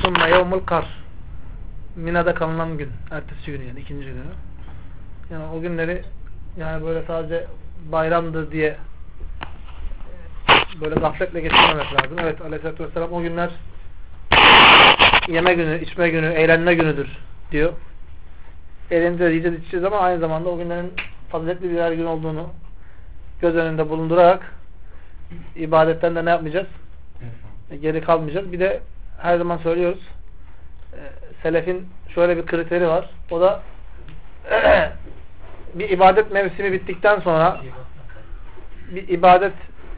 ثُمَّ يَوْمُ الْقَرْ Mina'da kalınan gün. Ertesi günü yani ikinci günü. Yani o günleri yani böyle sadece bayramdır diye böyle gafletle geçirmemek lazım. Evet, Aleyhisselatü Vesselam o günler yeme günü, içme günü, eğlenme günüdür diyor. Eğleneceğiz, yiyeceğiz, içeceğiz ama aynı zamanda o günlerin faziletli birer gün olduğunu göz önünde bulundurarak ibadetten de ne yapmayacağız? Geri kalmayacağız. Bir de her zaman söylüyoruz, selefin şöyle bir kriteri var. O da bir ibadet mevsimi bittikten sonra, bir ibadet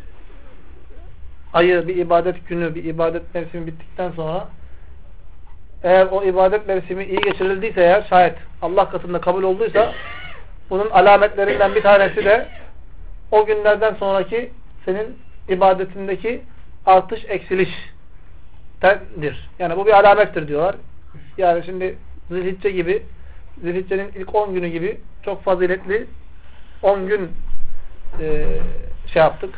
ayı, bir ibadet günü, bir ibadet mevsimi bittikten sonra eğer o ibadet mevsimi iyi geçirildiyse, eğer şayet Allah katında kabul olduysa, bunun alametlerinden bir tanesi de o günlerden sonraki senin ibadetindeki artış, eksiliştendir. Yani bu bir alamettir diyorlar. Yani şimdi Zilhicce gibi, Zilhicce'nin ilk 10 günü gibi çok faziletli 10 gün şey yaptık,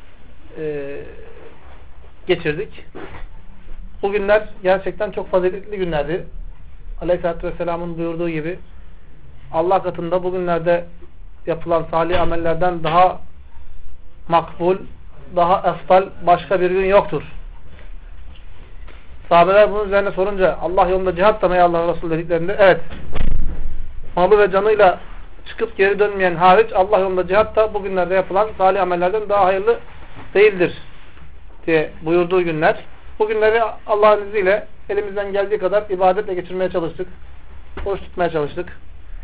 geçirdik. Bu günler gerçekten çok faziletli günlerdi. Aleyhisselatü Vesselam'ın buyurduğu gibi Allah katında bugünlerde yapılan salih amellerden daha makbul, daha eftal başka bir gün yoktur. Sahabeler bunun üzerine sorunca Allah yolunda cihat da mı ya Allah Resulü dediklerinde evet, malı ve canıyla çıkıp geri dönmeyen hariç Allah yolunda cihat da bugünlerde yapılan salih amellerden daha hayırlı değildir diye buyurduğu günler. Bu günleri Allah'ın izniyle elimizden geldiği kadar ibadetle geçirmeye çalıştık. Oruç tutmaya çalıştık.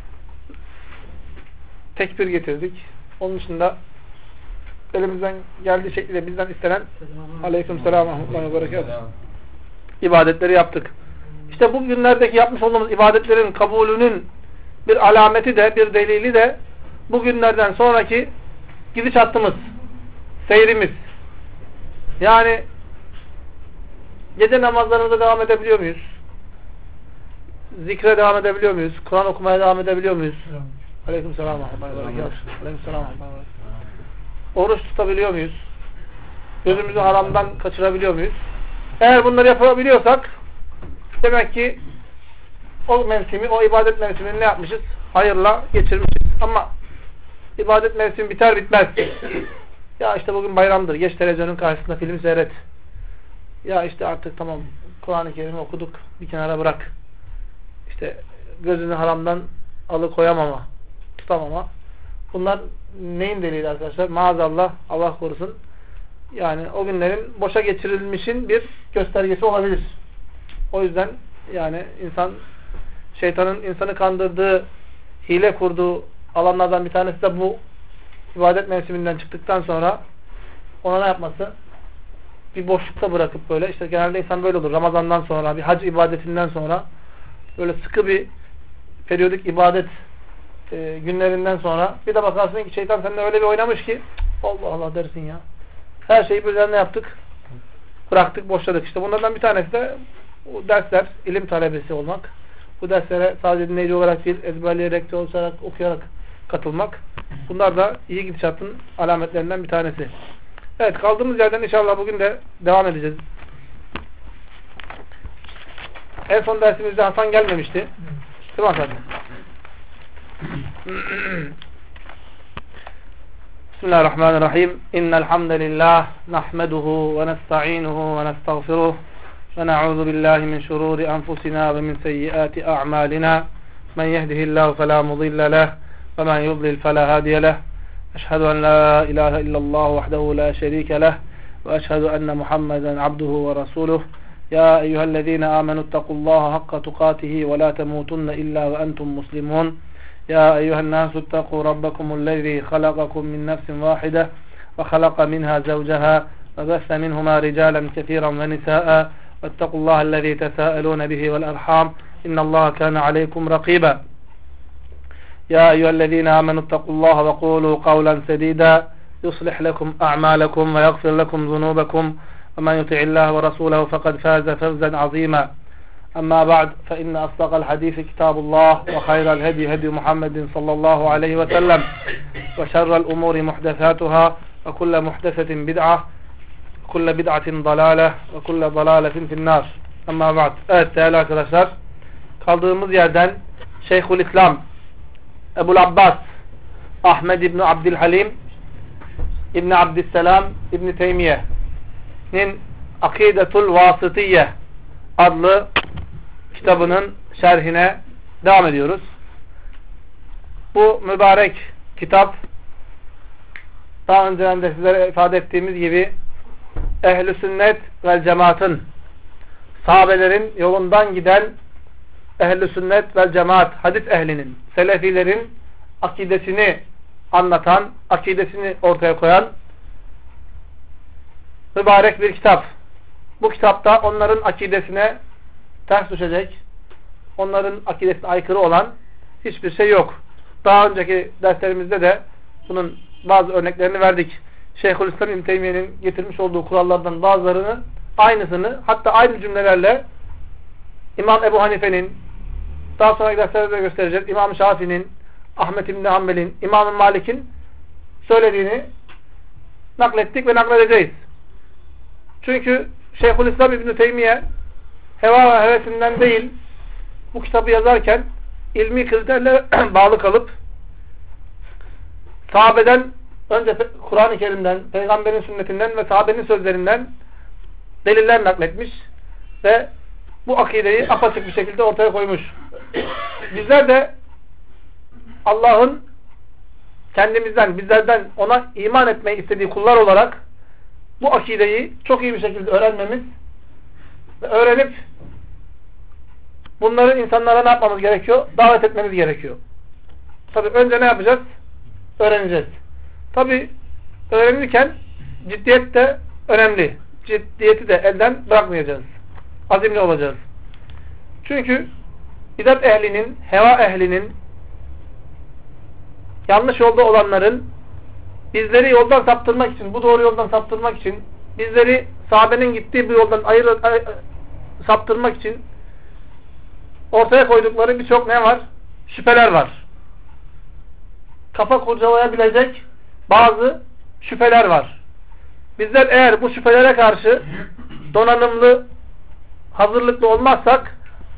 Tekbir getirdik. Onun dışında elimizden geldiği şekilde bizden istenen aleykümselam ve rahmetullahi ve berekatuhu ibadetleri yaptık. İşte bu günlerdeki yapmış olduğumuz ibadetlerin kabulünün bir alameti de, bir delili de bu günlerden sonraki gidişatımız, seyrimiz. Yani gece namazlarımıza devam edebiliyor muyuz? Zikre devam edebiliyor muyuz? Kur'an okumaya devam edebiliyor muyuz? Aleykümselam ve rahmetullahi ve berekatuhu. Aleykümselam ve rahmetullahi ve berekatuhu. Oruç tutabiliyor muyuz? Gözümüzü haramdan kaçırabiliyor muyuz? Eğer bunları yapabiliyorsak demek ki o mevsimi, o ibadet mevsimini ne yapmışız? Hayırla geçirmişiz. Ama ibadet mevsimi biter bitmez. Ya işte bugün bayramdır. Geç televizyonun karşısında film seyret. Ya işte artık tamam Kur'an-ı Kerim'i okuduk. Bir kenara bırak. İşte gözünü haramdan alıkoyamama, tutamama. Bunlar neyin delili arkadaşlar? Maazallah, Allah korusun. Yani o günlerin boşa geçirilmişin bir göstergesi olabilir. O yüzden yani insan, şeytanın insanı kandırdığı, hile kurduğu alanlardan bir tanesi de bu ibadet mevsiminden çıktıktan sonra ona ne yapması? Bir boşlukta bırakıp böyle, işte genelde insan böyle olur. Ramazandan sonra, bir hac ibadetinden sonra böyle sıkı bir periyodik ibadet günlerinden sonra bir de bakarsın ki şeytan seninle öyle bir oynamış ki Allah Allah dersin ya. Her şeyi birden ne yaptık? Bıraktık, boşladık. İşte bunlardan bir tanesi de bu dersler, ilim talebesi olmak. Bu derslere sadece dinleyici olarak değil, ezberleyerek, çalışarak, okuyarak katılmak. Bunlar da iyi gidişatın alametlerinden bir tanesi. Evet, kaldığımız yerden inşallah bugün de devam edeceğiz. En son dersimizde Hasan gelmemişti. Değil mi Hasan? Bismillahirrahmanirrahim. İnnel hamdelellahi nahmeduhu ve nestainuhu ve nestağfiruh ve na'udzu billahi min şururi enfusina ve min seyyiati a'malina. Men yehdihillahu fela mudille leh ve men yudlil fela hadiye leh. Eşhedü en la ilahe illallah vahdehu la şerike leh ve eşhedü enne Muhammeden abduhu ve rasuluh. Ya eyyühellezine amenuttakullaha hakka tukatihi ve la temutunne illa ve entum muslimun. يا أيها الناس اتقوا ربكم الذي خلقكم من نفس واحدة وخلق منها زوجها وبث منهما رجالا كثيرا ونساء واتقوا الله الذي تساءلون به والأرحام إن الله كان عليكم رقيبا يا أيها الذين آمنوا اتقوا الله وقولوا قولا سديدا يصلح لكم أعمالكم ويغفر لكم ذنوبكم ومن يطع الله ورسوله فقد فاز فوزا عظيما أما بعد فإن أصدق الحديث كتاب الله وخير الهدي هدي محمد صلى الله عليه وسلم وشر الأمور محدثاتها وكل محدثة بدعة وكل بدعة ضلالة وكل ضلالة في النار Amma ba'd. Evet değerli arkadaşlar. Kaldığımız yerden Şeyhülislam Ebul Abbas Ahmed İbni Abdülhalim İbni Abdüsselam İbni Teymiye'nin Akidetul Vasıtiye adlı kitabının şerhine devam ediyoruz. Bu mübarek kitap daha önceden de sizlere ifade ettiğimiz gibi Ehl-i Sünnet vel Cemaat'ın, sahabelerin yolundan giden Ehl-i Sünnet vel Cemaat, hadis ehlinin, selefilerin akidesini anlatan, akidesini ortaya koyan mübarek bir kitap. Bu kitapta onların akidesine ters düşecek, onların akidesine aykırı olan hiçbir şey yok. Daha önceki derslerimizde de bunun bazı örneklerini verdik. Şeyhülislam İbn Teymiye'nin getirmiş olduğu kurallardan bazılarını, aynısını, hatta aynı cümlelerle İmam Ebu Hanife'nin, daha sonraki derslerde de göstereceğiz, İmam Şafii'nin, Ahmet İbn Hanbel'in, İmam Malik'in söylediğini naklettik ve nakledeceğiz. Çünkü Şeyhülislam İbn Teymiye heva ve hevesinden değil, bu kitabı yazarken ilmi kriterle bağlı kalıp sahabeden önce Kur'an-ı Kerim'den, Peygamberin sünnetinden ve sahabenin sözlerinden deliller nakletmiş ve bu akideyi apaçık bir şekilde ortaya koymuş. Bizler de Allah'ın kendimizden, bizlerden ona iman etmeyi istediği kullar olarak bu akideyi çok iyi bir şekilde öğrenmemiz ve öğrenip bunları insanlara ne yapmamız gerekiyor? Davet etmemiz gerekiyor. Tabi önce ne yapacağız? Öğreneceğiz. Tabi öğrenirken ciddiyet de önemli. Ciddiyeti de elden bırakmayacağız. Azimli olacağız. Çünkü bidat ehlinin, heva ehlinin, yanlış yolda olanların bizleri yoldan saptırmak için, bu doğru yoldan saptırmak için, bizleri sahabenin gittiği bu yoldan saptırmak için ortaya koydukları birçok ne var? Şüpheler var. Kafa kurcalayabilecek bazı şüpheler var. Bizler eğer bu şüphelere karşı donanımlı, hazırlıklı olmazsak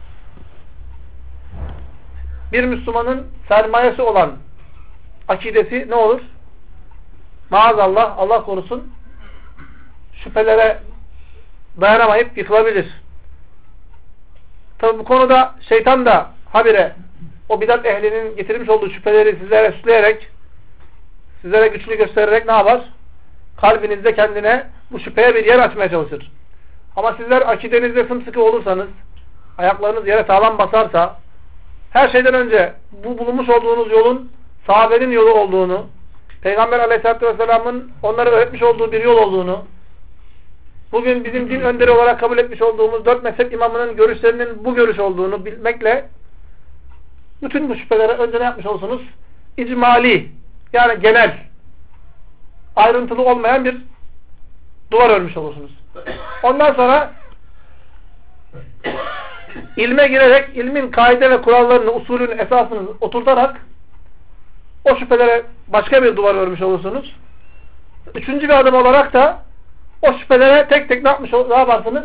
bir Müslümanın sermayesi olan akidesi ne olur? Maazallah, Allah korusun, şüphelere dayanamayıp yıkılabilir. Tabi bu konuda şeytan da habire o bidat ehlinin getirmiş olduğu şüpheleri sizlere süsleyerek, sizlere güçlü göstererek ne yapar? Kalbinizde kendine bu şüpheye bir yer açmaya çalışır. Ama sizler akidenizde sımsıkı olursanız, ayaklarınız yere sağlam basarsa, her şeyden önce bu bulunmuş olduğunuz yolun sahabenin yolu olduğunu, Peygamber Aleyhisselatü Vesselam'ın onlara öğretmiş olduğu bir yol olduğunu, bugün bizim din önderi olarak kabul etmiş olduğumuz 4 mezhep imamının görüşlerinin bu görüş olduğunu bilmekle bütün bu şüphelere önce ne yapmış olursunuz? İcmali, yani genel, ayrıntılı olmayan bir duvar örmüş olursunuz. Ondan sonra ilme girerek, ilmin kaide ve kurallarını, usulünü, esasını oturtarak o şüphelere başka bir duvar örmüş olursunuz. Üçüncü bir adım olarak da o şüphelere tek tek ne yaparsınız?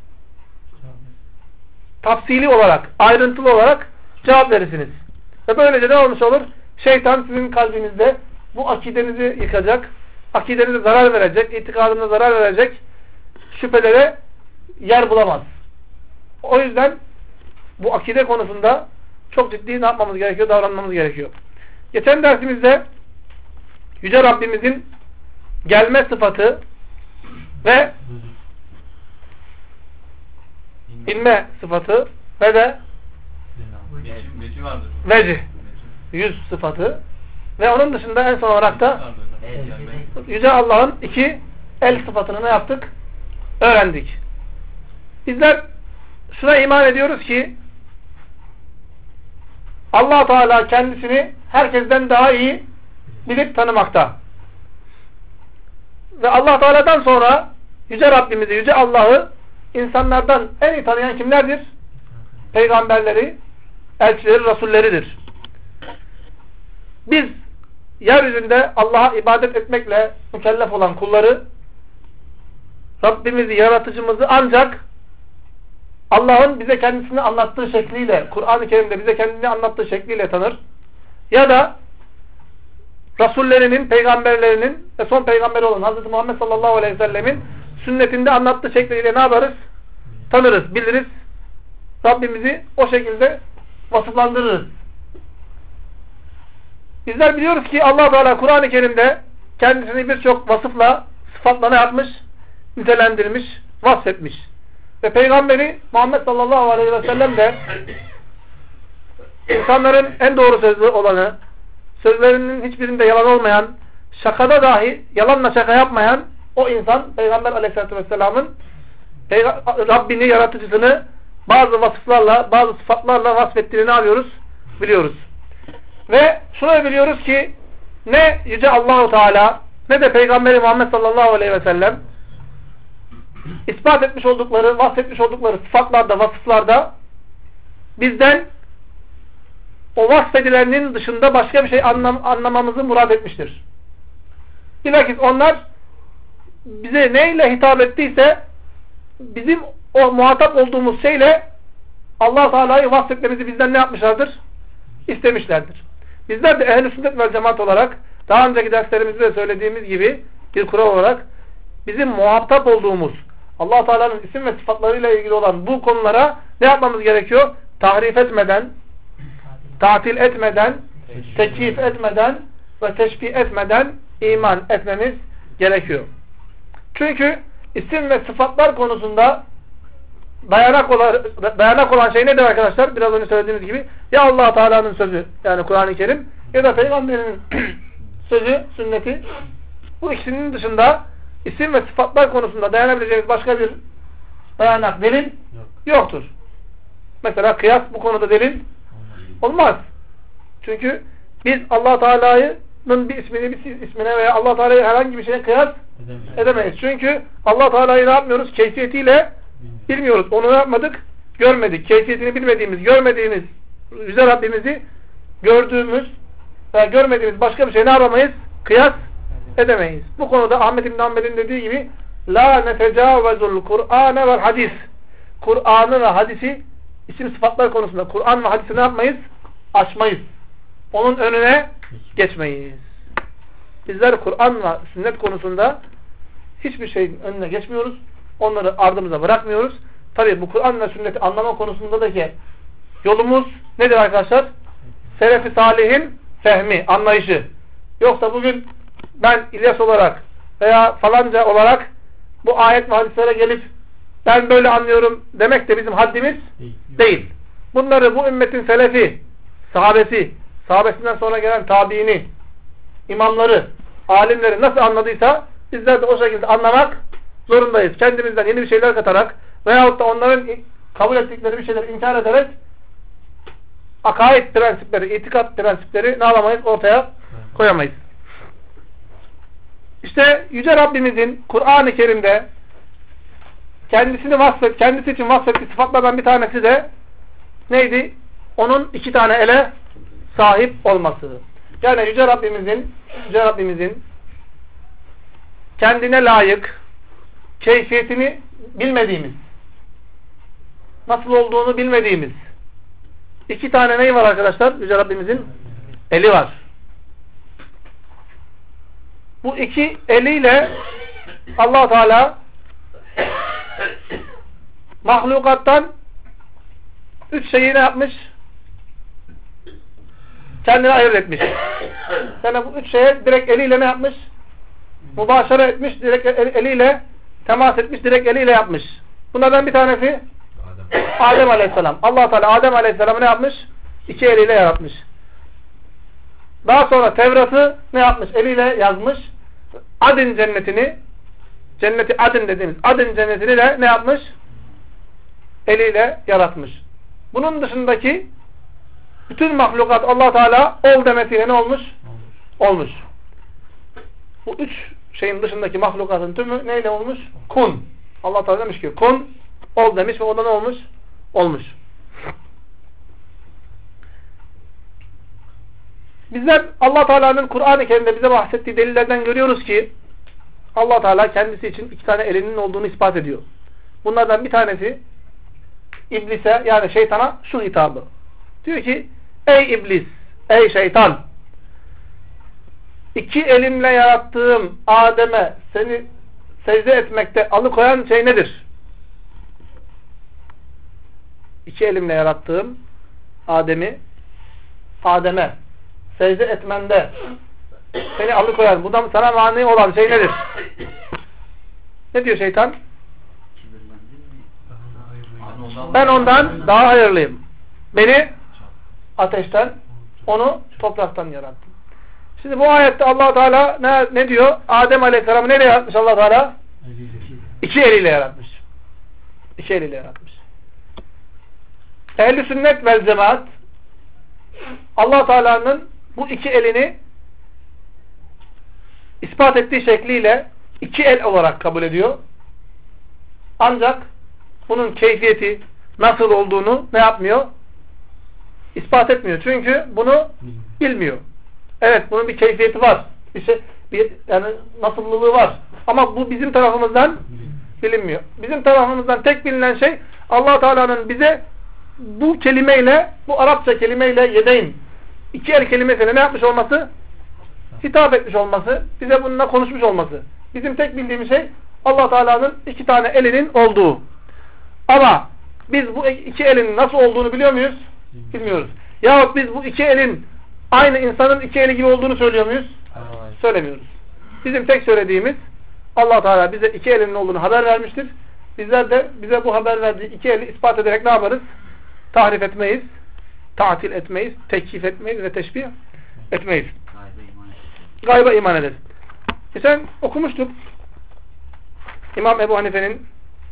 Tafsili olarak, ayrıntılı olarak cevap verirsiniz. Ve böylece ne olmuş olur? Şeytan sizin kalbinizde bu akidenizi yıkacak, akidenize zarar verecek, itikadınıza zarar verecek şüphelere yer bulamaz. O yüzden bu akide konusunda çok ciddi ne yapmamız gerekiyor? Davranmamız gerekiyor. Geçen dersimizde Yüce Rabbimizin gelme sıfatı ve inme sıfatı ve de vecih, yüz sıfatı ve onun dışında en son olarak da Yüce Allah'ın 2 el sıfatını ne yaptık? Öğrendik. Bizler şuna iman ediyoruz ki Allah Teala kendisini herkesten daha iyi bilip tanımakta. Ve Allah Teala'dan sonra Yüce Rabbimizi, Yüce Allah'ı insanlardan en iyi tanıyan kimlerdir? Peygamberleri, elçileri, rasulleridir. Biz yeryüzünde Allah'a ibadet etmekle mükellef olan kulları, Rabbimizi, yaratıcımızı ancak Allah'ın bize kendisini anlattığı şekliyle, Kur'an-ı Kerim'de bize kendini anlattığı şekliyle tanır. Ya da Rasullerinin, peygamberlerinin ve son peygamberi olan Hz. Muhammed sallallahu aleyhi ve sellemin sünnetinde anlattığı şekliyle ne yaparız? Tanırız, biliriz. Rabbimizi o şekilde vasıflandırırız. Bizler biliyoruz ki Allah Teala Kur'an-ı Kerim'de kendisini birçok vasıfla, sıfatla ne yapmış? Nitelendirmiş, vasfetmiş. Ve Peygamberi Muhammed sallallahu aleyhi ve sellem de insanların en doğru sözlü olanı, sözlerinin hiçbirinde yalan olmayan, şakada dahi yalanla şaka yapmayan o insan Peygamber aleyhissalatü vesselamın Rabbini, yaratıcısını bazı vasıflarla, bazı sıfatlarla vasfettiğini ne yapıyoruz? Biliyoruz. Ve şunu biliyoruz ki ne Yüce Allah-u Teala ne de Peygamberi Muhammed sallallahu aleyhi ve sellem ispat etmiş oldukları, vasfetmiş oldukları sıfatlarda, vasıflarda bizden o vasfedilenin dışında başka bir şey anlamamızı murad etmiştir. Bilakis onlar bize neyle hitap ettiyse bizim o muhatap olduğumuz şeyle Allah Teala'yı vasfetmemizi bizden ne yapmışlardır? İstemişlerdir. Bizler de ehl-i sünnet vel cemaat olarak daha önceki derslerimizde de söylediğimiz gibi bir kural olarak bizim muhatap olduğumuz Allah Teala'nın isim ve sıfatlarıyla ilgili olan bu konulara ne yapmamız gerekiyor? Tahrif etmeden, tatil etmeden, tekyif etmeden ve teşbih etmeden iman etmemiz gerekiyor. Çünkü isim ve sıfatlar konusunda dayanak olan şey nedir arkadaşlar? Biraz önce söylediğimiz gibi ya Allah Teala'nın sözü yani Kur'an-ı Kerim ya da Peygamberinin sözü, sünneti. Bu ikisinin dışında isim ve sıfatlar konusunda dayanabileceğimiz başka bir dayanak, delil yoktur. Mesela kıyas bu konuda delil olmaz. Çünkü biz Allah Teala'nın bir ismine veya Allah Teala'yı herhangi bir şeye kıyas edemeyiz. Çünkü Allah Teala'yı ne yapmıyoruz? Keyfiyetiyle bilmiyoruz. Onu ne yapmadık? Görmedik. Keyfiyetini bilmediğimiz, görmediğimiz Yüce Rabbimizi gördüğümüz veya görmediğimiz başka bir şey ne yapamayız? Kıyas edemeyiz. Bu konuda Ahmet İbn Hanbel'in dediği gibi la netecavvezul Kur'ane vel hadis. Kur'an'ı ve hadisi isim sıfatlar konusunda Kur'an ve hadisi ne yapmayız? Aşmayız. Onun önüne geçmeyiz. Bizler Kur'an ve sünnet konusunda hiçbir şeyin önüne geçmiyoruz. Onları ardımıza bırakmıyoruz. Tabi bu Kur'an ve sünneti anlama konusunda da ki yolumuz nedir arkadaşlar? Selef-i Salih'in fehmi, anlayışı. Yoksa bugün ben İlyas olarak veya falanca olarak bu ayet ve hadislere gelip ben böyle anlıyorum demek de bizim haddimiz değil. Bunları bu ümmetin selefi, sahabesi, sahabesinden sonra gelen tabiini, imamları, alimleri nasıl anladıysa bizler de o şekilde anlamak zorundayız. Kendimizden yeni bir şeyler katarak veyahut da onların kabul ettikleri bir şeyleri inkar ederek akaid prensipleri, itikat prensipleri ne yapamayız? Ortaya koyamayız. İşte Yüce Rabbimizin Kur'an-ı Kerim'de kendisi için vasfettiği sıfatlardan bir tanesi de neydi? Onun iki tane ele sahip olması. Yani Yüce Rabbimizin kendine layık, keyfiyetini bilmediğimiz, nasıl olduğunu bilmediğimiz iki tane neyi var arkadaşlar? Yüce Rabbimizin eli var. Bu iki eliyle Allah Teala mahlukattan üç şeyi ne yapmış? Kendine ayırt etmiş. Yani bu üç şeye direkt eliyle ne yapmış? Mübaşere etmiş, direkt eliyle temas etmiş, direkt eliyle yapmış. Bunlardan bir tanesi Adem Aleyhisselam. Allah Teala Adem Aleyhisselam'ı ne yapmış? İki eliyle yaratmış. Daha sonra Tevrat'ı ne yapmış? Eliyle yazmış. Adin cennetini, cenneti Adin dediğimiz Adin cennetini de ne yapmış? Eliyle yaratmış. Bunun dışındaki bütün mahlukat Allah Teala ol demesiyle ne olmuş? Olmuş. Bu üç şeyin dışındaki mahlukatın tümü neyle olmuş? Kun. Allah Teala demiş ki kun ol demiş ve o da ne olmuş? Olmuş. Bizler Allah Teala'nın Kur'an-ı Kerim'de bize bahsettiği delillerden görüyoruz ki Allah Teala kendisi için iki tane elinin olduğunu ispat ediyor. Bunlardan bir tanesi iblise yani şeytana şu hitabı. Diyor ki ey iblis, ey şeytan, iki elimle yarattığım Adem'e seni secde etmekte alıkoyan şey nedir? İki elimle yarattığım Adem'e secde etmende seni alıkoyan, bundan sana mani olan şey nedir? Ne diyor şeytan? Ben ondan daha hayırlıyım. Beni ateşten, onu topraktan yarattım. Şimdi bu ayette Allah Teala ne diyor? Adem Aleyhisselam'ı neyle yaratmış Allah Teala? İki eliyle yaratmış. İki eliyle yaratmış. Ehl-i sünnet vel cemaat Allah Teala'nın bu iki elini ispat ettiği şekliyle iki el olarak kabul ediyor. Ancak bunun keyfiyeti nasıl olduğunu ne yapmıyor? İspat etmiyor. Çünkü bunu bilmiyor. Evet, bunun bir keyfiyeti var. Yani nasıllılığı var. Ama bu bizim tarafımızdan bilinmiyor. Bizim tarafımızdan tek bilinen şey Allah Teala'nın bize bu kelimeyle, bu Arapça kelimeyle yedeyn, iki el kelimesiyle ne yapmış olması? Hitap etmiş olması, bize bununla konuşmuş olması. Bizim tek bildiğimiz şey Allah Teala'nın iki tane elinin olduğu. Ama biz bu iki elin nasıl olduğunu biliyor muyuz? Bilmiyoruz. Yahut biz bu iki elin aynı insanın iki eli gibi olduğunu söylüyor muyuz? Söylemiyoruz. Bizim tek söylediğimiz Allah Teala bize iki elinin olduğunu haber vermiştir. Bizler de bize bu haber verdiği iki eli ispat ederek ne yaparız? Tahrif etmeyiz, ta'til etmeyiz, tekif etmeyiz ve teşbih etmeyiz. Gayba iman ederiz. Geçen okumuştuk İmam Ebu Hanife'nin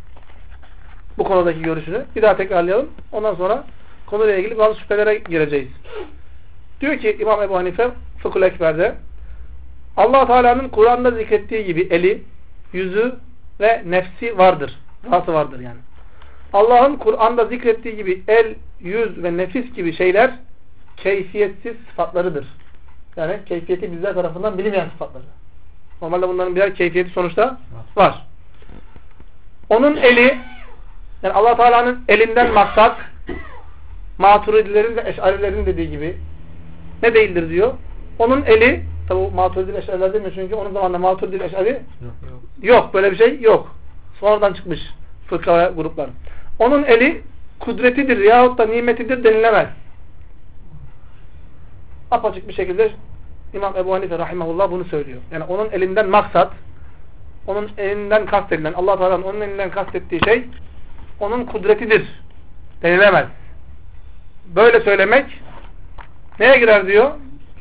bu konudaki görüşünü. Bir daha tekrarlayalım. Ondan sonra konuyla ilgili bazı şüphelere gireceğiz. Diyor ki İmam Ebu Hanife Fıkhul Ekber'de Allah Teala'nın Kur'an'da zikrettiği gibi eli, yüzü ve nefsi vardır. Zatı vardır yani. Allah'ın Kur'an'da zikrettiği gibi el, yüz ve nefis gibi şeyler keyfiyetsiz sıfatlarıdır. Yani keyfiyeti bizler tarafından bilinmeyen sıfatları. Normalde bunların birer keyfiyeti sonuçta var. Onun eli, yani Allah Teala'nın elinden maksat Maturidilerin ve Eş'arilerin dediği gibi ne değildir diyor. Onun eli, tabi Maturidi Eş'ariler demiyor çünkü onun zamanında Maturidi Eş'ari yok. Böyle bir şey yok. Sonradan çıkmış fırka ve gruplar. Onun eli kudretidir yahut da nimetidir denilemez. Apaçık bir şekilde İmam Ebu Hanife rahimahullah bunu söylüyor. Yani onun elinden maksat, onun elinden kastedilen, Allah Teala'nın onun elinden kastettiği şey onun kudretidir denilemez. Böyle söylemek neye girer diyor?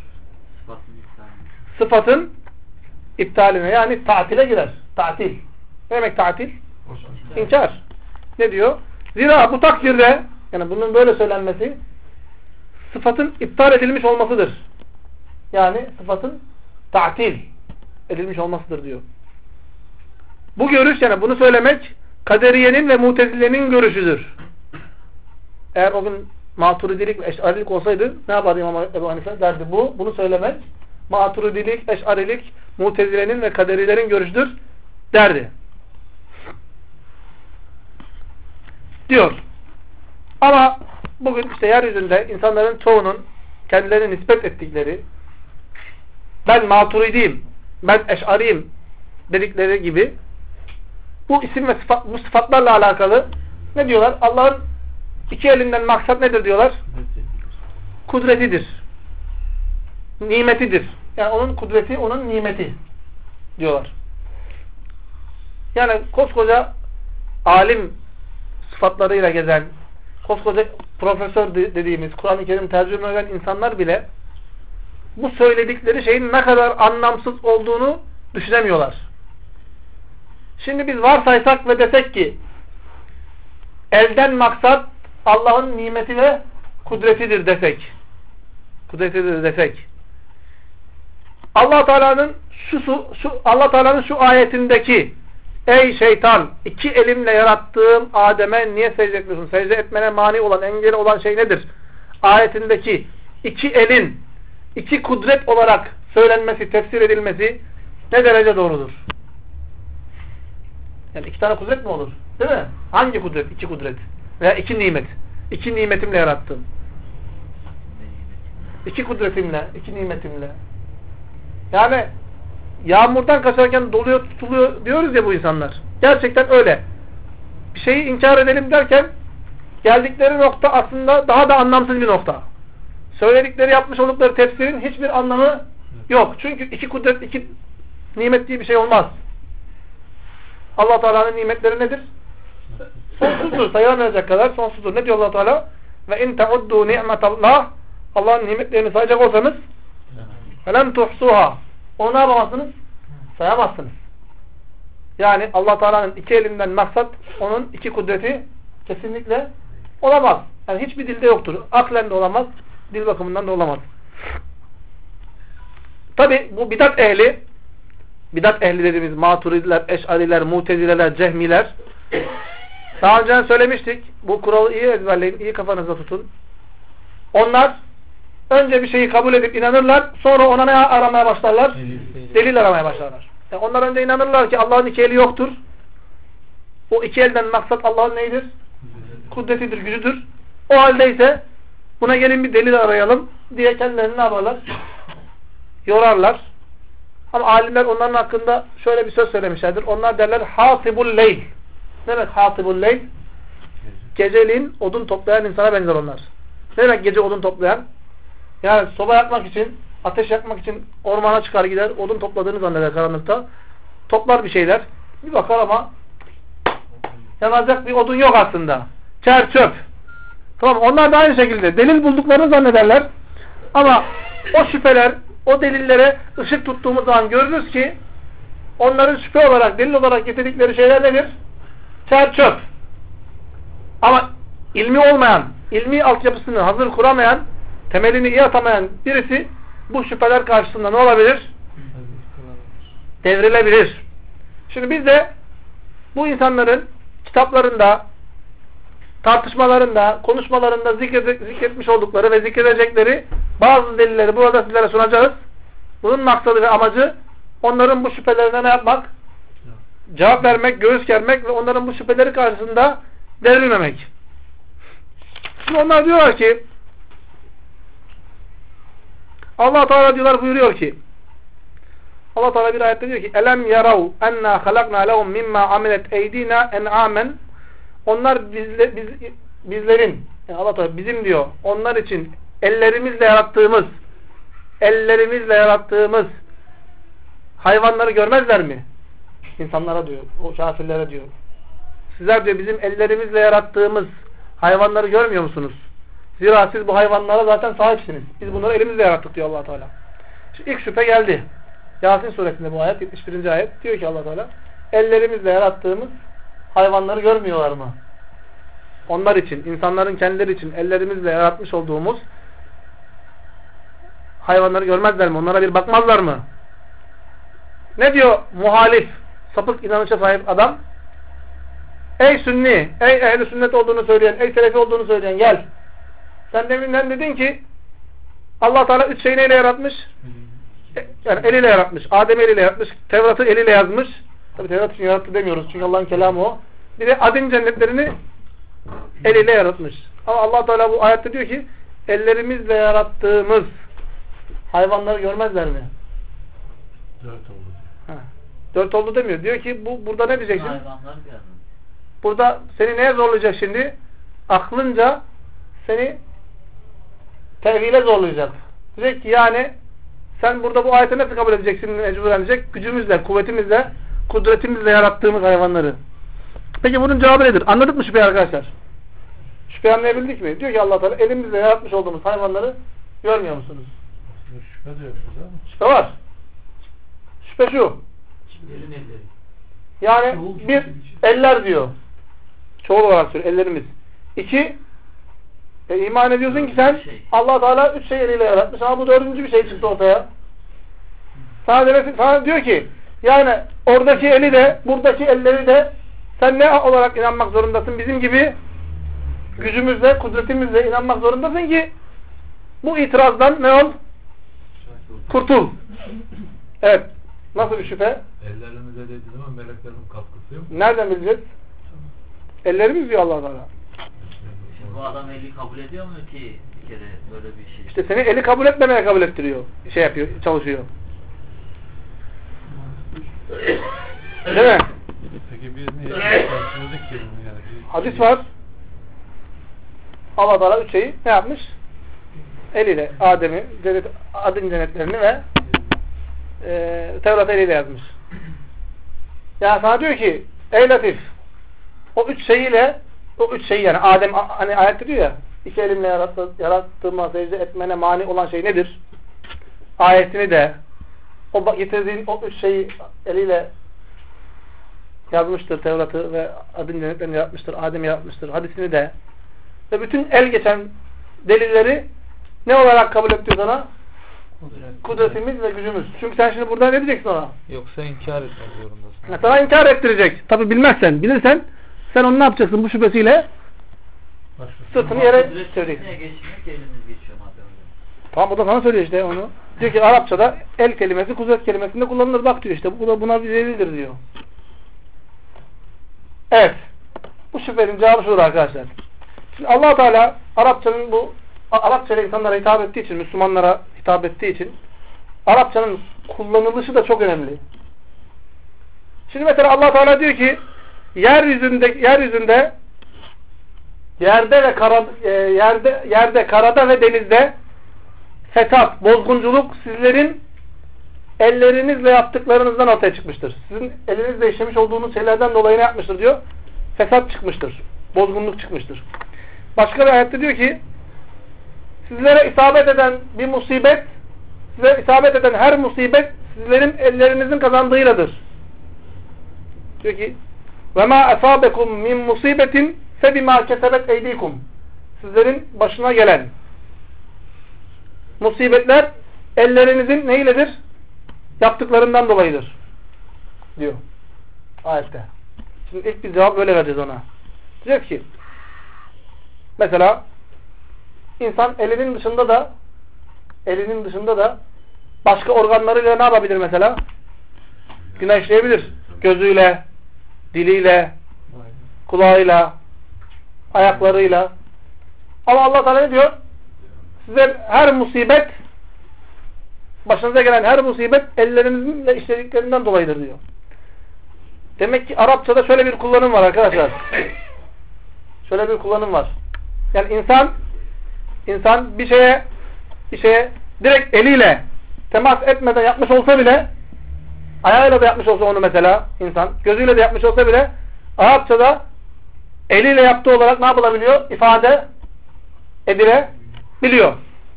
Sıfatın iptaline, yani tatile girer. Tatil. Ne demek tatil? İnkar. Ne diyor? Zira bu takdirde, yani bunun böyle söylenmesi sıfatın iptal edilmiş olmasıdır. Yani sıfatın tatil edilmiş olmasıdır diyor. Bu görüş, yani bunu söylemek Kaderiye'nin ve Mutezile'nin görüşüdür. Eğer o gün Maturidilik ve Eş'arilik olsaydı ne yapardı İmam Ebu Hanife? Derdi bunu söylemek Maturidilik, Eş'arilik, Mutezile'nin ve Kaderilerin görüşüdür derdi. Diyor. Ama bugün işte yeryüzünde insanların çoğunun kendilerine nispet ettikleri ben Maturidiyim, ben Eş'ariyim dedikleri gibi bu isim ve bu sıfatlarla alakalı ne diyorlar? Allah'ın iki elinden maksat nedir diyorlar? Kudretidir. Nimetidir. Yani onun kudreti, onun nimeti diyorlar. Yani koskoca alim sıfatlarıyla gezen, koskoca profesör dediğimiz, Kur'an-ı Kerim tercüme eden insanlar bile bu söyledikleri şeyin ne kadar anlamsız olduğunu düşünemiyorlar. Şimdi biz varsaysak ve desek ki elden maksat Allah'ın nimeti ve kudretidir desek. Kudretidir desek. Allah Teala'nın şu ayetindeki ey şeytan, iki elimle yarattığım Adem'e niye secde etmiyorsun? Secde etmene mani olan, engeli olan şey nedir? Ayetindeki iki elin iki kudret olarak söylenmesi, tefsir edilmesi ne derece doğrudur? Yani iki tane kudret mi olur? Değil mi? Hangi kudret? İki kudret. Veya iki nimet. İki nimetimle yarattım. İki kudretimle, iki nimetimle. Yani yağmurdan kaçarken doluyor, tutuluyor diyoruz ya bu insanlar. Gerçekten öyle. Bir şeyi inkar edelim derken geldikleri nokta aslında daha da anlamsız bir nokta. Söyledikleri, yapmış oldukları tefsirin hiçbir anlamı yok. Çünkü iki kudret, iki nimet diye bir şey olmaz. Allah Teala'nın nimetleri nedir? Sonsuzdur. Sayılamayacak kadar sonsuzdur. Ne diyor Allah Teala? Ve in teuddu ni'metallah, Allah'ın nimetlerini sayacak olsanız felem tuhsuha, onu ne yapamazsınız? Sayamazsınız. Yani Allah Teala'nın iki elinden maksat onun iki kudreti kesinlikle olamaz. Yani hiçbir dilde yoktur. Aklen de olamaz, dil bakımından da olamaz. Tabi bu bidat ehli dediğimiz Maturidiler, Eş'ariler, Mutezileler, Cehmiler, daha önce söylemiştik. Bu kuralı iyi ezberleyin, iyi kafanızda tutun. Onlar önce bir şeyi kabul edip inanırlar, sonra ona ne aramaya başlarlar? Delil aramaya başlarlar. Yani onlar önce inanırlar ki Allah'ın iki eli yoktur. O iki elden maksat Allah'ın neyidir? Kudretidir, gücüdür. O haldeyse buna gelin bir delil arayalım diye kendilerini ne yaparlar? Yorarlar. Ama alimler onların hakkında şöyle bir söz söylemişlerdir. Onlar derler hasibul leyl. Ne demek hasibul leyl? Geceliğin odun toplayan insana benzer onlar. Ne demek gece odun toplayan? Yani soba yakmak için, ateş yakmak için ormana çıkar gider, odun topladığını zanneder karanlıkta. Toplar bir şeyler. Bir bakar ama yanacak bir odun yok aslında. Çer çöp. Tamam, onlar da aynı şekilde delil bulduklarını zannederler. Ama o şüpheler, o delillere ışık tuttuğumuz zaman görürüz ki onların şüphe olarak, delil olarak getirdikleri şeyler nedir? Çer çöp. Ama ilmi olmayan, ilmi altyapısını hazır kuramayan, temelini iyi atamayan birisi bu şüpheler karşısında ne olabilir? Devrilebilir. Şimdi biz de bu insanların kitaplarında, tartışmalarında, konuşmalarında zikretmiş oldukları ve zikredecekleri bazı delilleri burada sizlere sunacağız. Bunun maksadı ve amacı onların bu şüphelerine ne yapmak? Cevap vermek, göğüs germek ve onların bu şüpheleri karşısında devrilmemek. Şimdi onlar diyorlar ki Allah Teala diyorlar, buyuruyor ki Allah Teala bir ayette diyor ki elem yarav enna halakna lehum mimma amilet eydina en'amen, onlar bizlerin, yani Allah Teala bizim diyor, onlar için ellerimizle yarattığımız hayvanları görmezler mi? İnsanlara diyor, o kafirlere diyor. Sizler diyor bizim ellerimizle yarattığımız hayvanları görmüyor musunuz? Zira siz bu hayvanlara zaten sahipsiniz. Biz bunları elimizle yarattık diyor Allah Teala. Şimdi ilk şüphe geldi. Yasin suresinde bu ayet, 71. ayet diyor ki Allah Teala, ellerimizle yarattığımız hayvanları görmüyorlar mı? Onlar için, insanların kendileri için ellerimizle yaratmış olduğumuz hayvanları görmezler mi? Onlara bir bakmazlar mı? Ne diyor muhalif, sapık inanışa sahip adam? Ey sünni, ey ehli sünnet olduğunu söyleyen, ey selefi olduğunu söyleyen gel. Sen deminden dedin ki Allah Teala üç şeyi neyle yaratmış? Yani eliyle yaratmış. Adem'i eliyle yaratmış. Tevrat'ı eliyle yazmış. Tabi Tevrat için yarattı demiyoruz. Çünkü Allah'ın kelamı o. Bir de Adem cennetlerini eliyle yaratmış. Ama Allah Teala bu ayette diyor ki ellerimizle yarattığımız hayvanları görmezler mi? 4 oldu. Ha. 4 oldu demiyor. Diyor ki burada ne diyeceksin? Hayvanlar geldi. Burada seni neye zorlayacak şimdi? Aklınca seni tevhile zorlayacak. Diyecek ki yani sen burada bu ayeti nasıl kabul edeceksin, mecburen diyecek? Gücümüzle, kuvvetimizle, kudretimizle yarattığımız hayvanları. Peki bunun cevabı nedir? Anladık mı şüpheyi arkadaşlar? Şüpheyi anlayabildik mi? Diyor ki Allah Teala elimizle yaratmış olduğumuz hayvanları görmüyor musunuz? Aslında şüphe de yok burada. Şüphe var. Şüphe şu. Elin elleri. Yani bir, eller diyor. Çoğul olarak söylüyor, ellerimiz. İki, iman ediyorsun ki sen Allah Teala üç şey eliyle yaratmış ama bu dördüncü bir şey çıktı ortaya. Sana diyor ki yani oradaki eli de buradaki elleri de sen ne olarak inanmak zorundasın? Bizim gibi gücümüzle, kudretimizle inanmak zorundasın ki bu itirazdan ne ol? Kurtul. Evet. Nasıl bir şüphe? Ellerimize dediği zaman meleklerin katkısı yok mu? Nereden bileceğiz? Ellerimiz diyor Allah Teala. Bu adam eli kabul ediyor mu ki bir kere böyle bir şey? İşte seni eli kabul etmemeye kabul ettiriyor. Şey yapıyor, çalışıyor. Değil mi? Peki biz niye yapmıyorduk ki bunu yani? Hadis var. Allah Teala üç şeyi ne yapmış? Eliyle Adem'i, Adem cennetlerini ve Tevrat'ı eliyle yazmış. Yani sana diyor ki ey Latif, o üç şeyiyle, o üç şeyi yani Adem hani ayette diyor ya, iki elimle yarattığıma secde etmene mani olan şey nedir? Ayetini de o getirdiğin o üç şeyi eliyle yazmıştır, Tevrat'ı ve Adem cennetlerini yaratmıştır, Adem'i yaratmıştır, hadisini de ve bütün el geçen delilleri ne olarak kabul ediyor sana? Kudretimiz ve gücümüz. Çünkü sen şimdi burada ne diyeceksin ona? Yoksa inkar etmek zorundasın. Sana inkar ettirecek. Tabi bilmezsen, bilirsen sen onu ne yapacaksın bu şüphesiyle? Sırtını yere çevireceksin. Geçmek elimiz geçiyor madem. Tamam, o da sana söylüyor işte onu. Diyor ki Arapçada el kelimesi kudret kelimesinde kullanılır. Bak diyor işte bu da buna bir delildir diyor. Evet. Bu şüphenin cevabı şudur arkadaşlar. Şimdi Allah Teala Arapçanın bu Arapçayla insanlara hitap ettiği için, Müslümanlara hitap ettiği için Arapçanın kullanılışı da çok önemli. Şimdi mesela Allah Teala diyor ki yeryüzünde yerde, karada ve denizde fesat, bozgunculuk sizlerin ellerinizle yaptıklarınızdan ortaya çıkmıştır. Sizin elinizle işlemiş olduğunuz şeylerden dolayı ne yapmıştır diyor? Fesat çıkmıştır. Bozgunluk çıkmıştır. Başka bir ayette diyor ki sizlere isabet eden bir musibet, size isabet eden her musibet sizlerin ellerinizin kazandığıyladır. Diyor ki وَمَا أَصَابَكُمْ مِنْ مُصِيبَةٍ فَبِمَا كَسَبَتْ اَيْدِيكُمْ sizlerin başına gelen musibetler ellerinizin neyledir? Yaptıklarından dolayıdır. Diyor. Ayette. Şimdi ilk bir cevap böyle vereceğiz ona. Diyor ki mesela insan elinin dışında da başka organlarıyla ne yapabilir mesela? Günah işleyebilir. Gözüyle, diliyle, kulağıyla, ayaklarıyla. Ama Allah Teala ne diyor? Size her musibet, başınıza gelen her musibet ellerinizle işlediklerinden dolayıdır diyor. Demek ki Arapçada şöyle bir kullanım var arkadaşlar. Şöyle bir kullanım var. Yani insan bir şeye direkt eliyle temas etmeden yapmış olsa bile, ayağıyla da yapmış olsa onu mesela insan, gözüyle de yapmış olsa bile Arapçada eliyle yaptığı olarak ne yapılabiliyor? İfade edilebiliyor.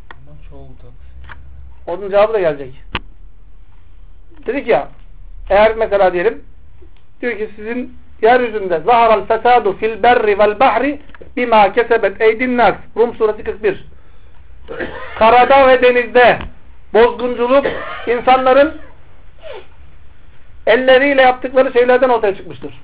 Onun cevabı da gelecek. Dedik ya, eğer mesela diyelim, diyor ki sizin yeryüzünde zaharal fesadu fil berri vel bahri bima kesebet eydin nas. Rum suresi 41. Karada ve denizde bozgunculuk insanların elleriyle yaptıkları şeylerden ortaya çıkmıştır.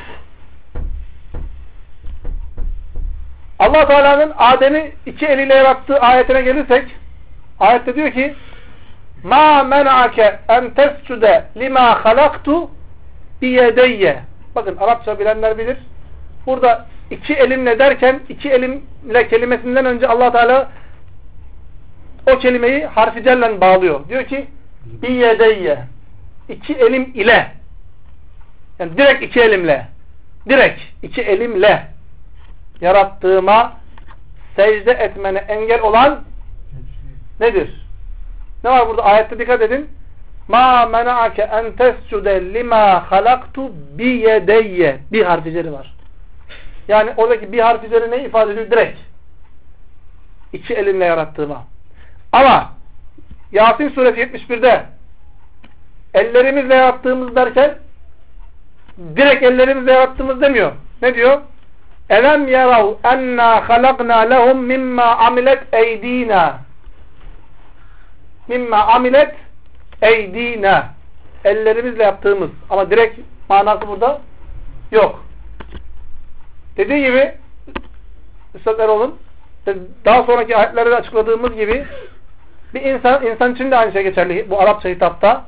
Allah Teala'nın Adem'i iki eliyle yarattığı ayetine gelirsek, ayette diyor ki ma men'ake en tescude lima halaktu biyedeyye. Bakın Arapça bilenler bilir. Burada iki elimle derken iki elimle kelimesinden önce Allah Teala o kelimeyi harfi cellen bağlıyor. Diyor ki biyedeyye. İki elim ile. Yani direkt iki elimle. Direkt iki elimle yarattığıma secde etmene engel olan nedir? Ne var burada? Ayette dikkat edin. Ma mena'ake en tescude lima halaktu bi yedeyye. Bir harficeri var. Yani oradaki bir harficeri ne ifade ediyor? Direkt. İki elimle yarattığıma. Ama Yasin suresi 71'de ellerimizle yarattığımız derken direkt ellerimizle yarattığımız demiyor. Ne diyor? Elem yarav enna halakna lehum mimma amilet eydina. Mimma amilet eydina. Ellerimizle yaptığımız. Ama direkt manası burada yok. Dediği gibi Üstad Erol'un daha sonraki ayetlerde açıkladığımız gibi bir insan için de aynı şey geçerli. Bu Arapça hitapta,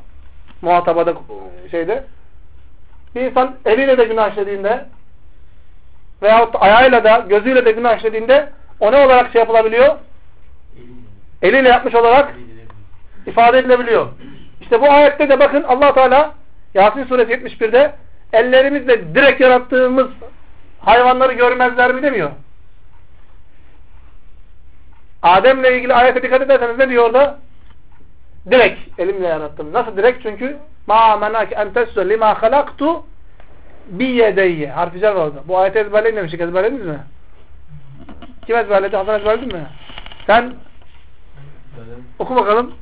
muhatabada şeyde. Bir insan eliyle de günah işlediğinde veyahut ayağıyla da gözüyle de günah işlediğinde o ne olarak şey yapılabiliyor? Eliyle yapmış olarak ifade edilebiliyor. İşte bu ayette de bakın Allah Teala Yasin suresi 71'de ellerimizle direkt yarattığımız hayvanları görmezler mi demiyor. Adem'le ilgili ayete dikkat ederseniz ne diyor orada? Direkt elimle yarattım. Nasıl direkt? Çünkü ma menake en tessu lima halaktu bi yedeyye. Harfi cer var orada. Bu ayeti ezberleyin demiştik. Ezberlediniz mi? Kim ezberledi? Hasan ezberledin mi? Sen oku bakalım.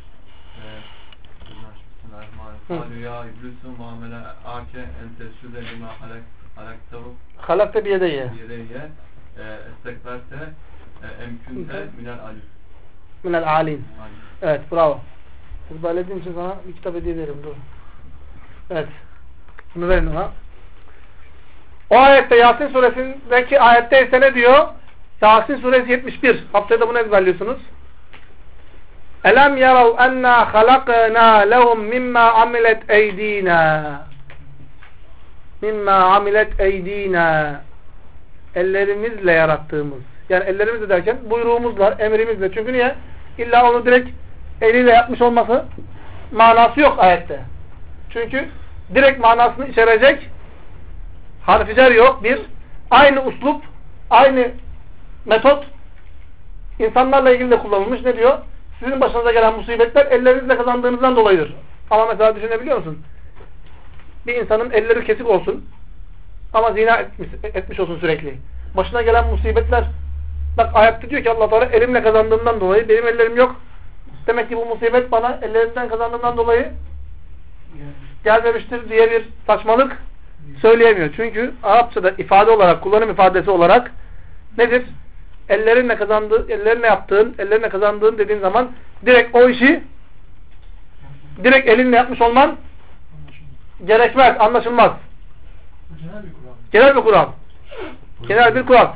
Bismillahirrahmanirrahim. Ya iblisu muamele ake ente süde lima halaktahu Halakte bi yedeyye. yedeyye estekberte emkünte minel alif. Minel alin. Evet, bravo. Ezberlediğim için sana bir kitap hediye ederim. Dur. Evet. Bunu verin ona. O ayette Yasin suresindeki ayette ise ne diyor? Yasin suresi 71. Haftaya da bunu ezberliyorsunuz. Elem yarav enna halakna lehum mimma amilet eydina. Mimma amilet eydina. Ellerimizle yarattığımız. Yani ellerimizle derken buyruğumuzla, emrimizle. Çünkü niye? İlla onu direkt eliyle yapmış olması manası yok ayette. Çünkü direkt manasını içerecek harf-i cer yok. Bir, aynı uslup, aynı metot insanlarla ilgili de kullanılmış. Ne diyor? Sizin başınıza gelen musibetler ellerinizle kazandığınızdan dolayıdır. Ama mesela düşünebiliyor musun? Bir insanın elleri kesik olsun ama zina etmiş olsun sürekli. Başına gelen musibetler, bak ayette diyor ki Allah Teala elimle kazandığımdan dolayı, benim ellerim yok. Demek ki bu musibet bana ellerimden kazandığımdan dolayı gelmemiştir diye bir saçmalık söyleyemiyor. Çünkü Arapçada ifade olarak, kullanım ifadesi olarak nedir? Ellerinle kazandığı, ellerinle yaptığın, ellerinle kazandığın dediğin zaman direkt o işi direkt elinle yapmış olman gerekmez, anlaşılmaz. Genel bir kural. Genel bir kural.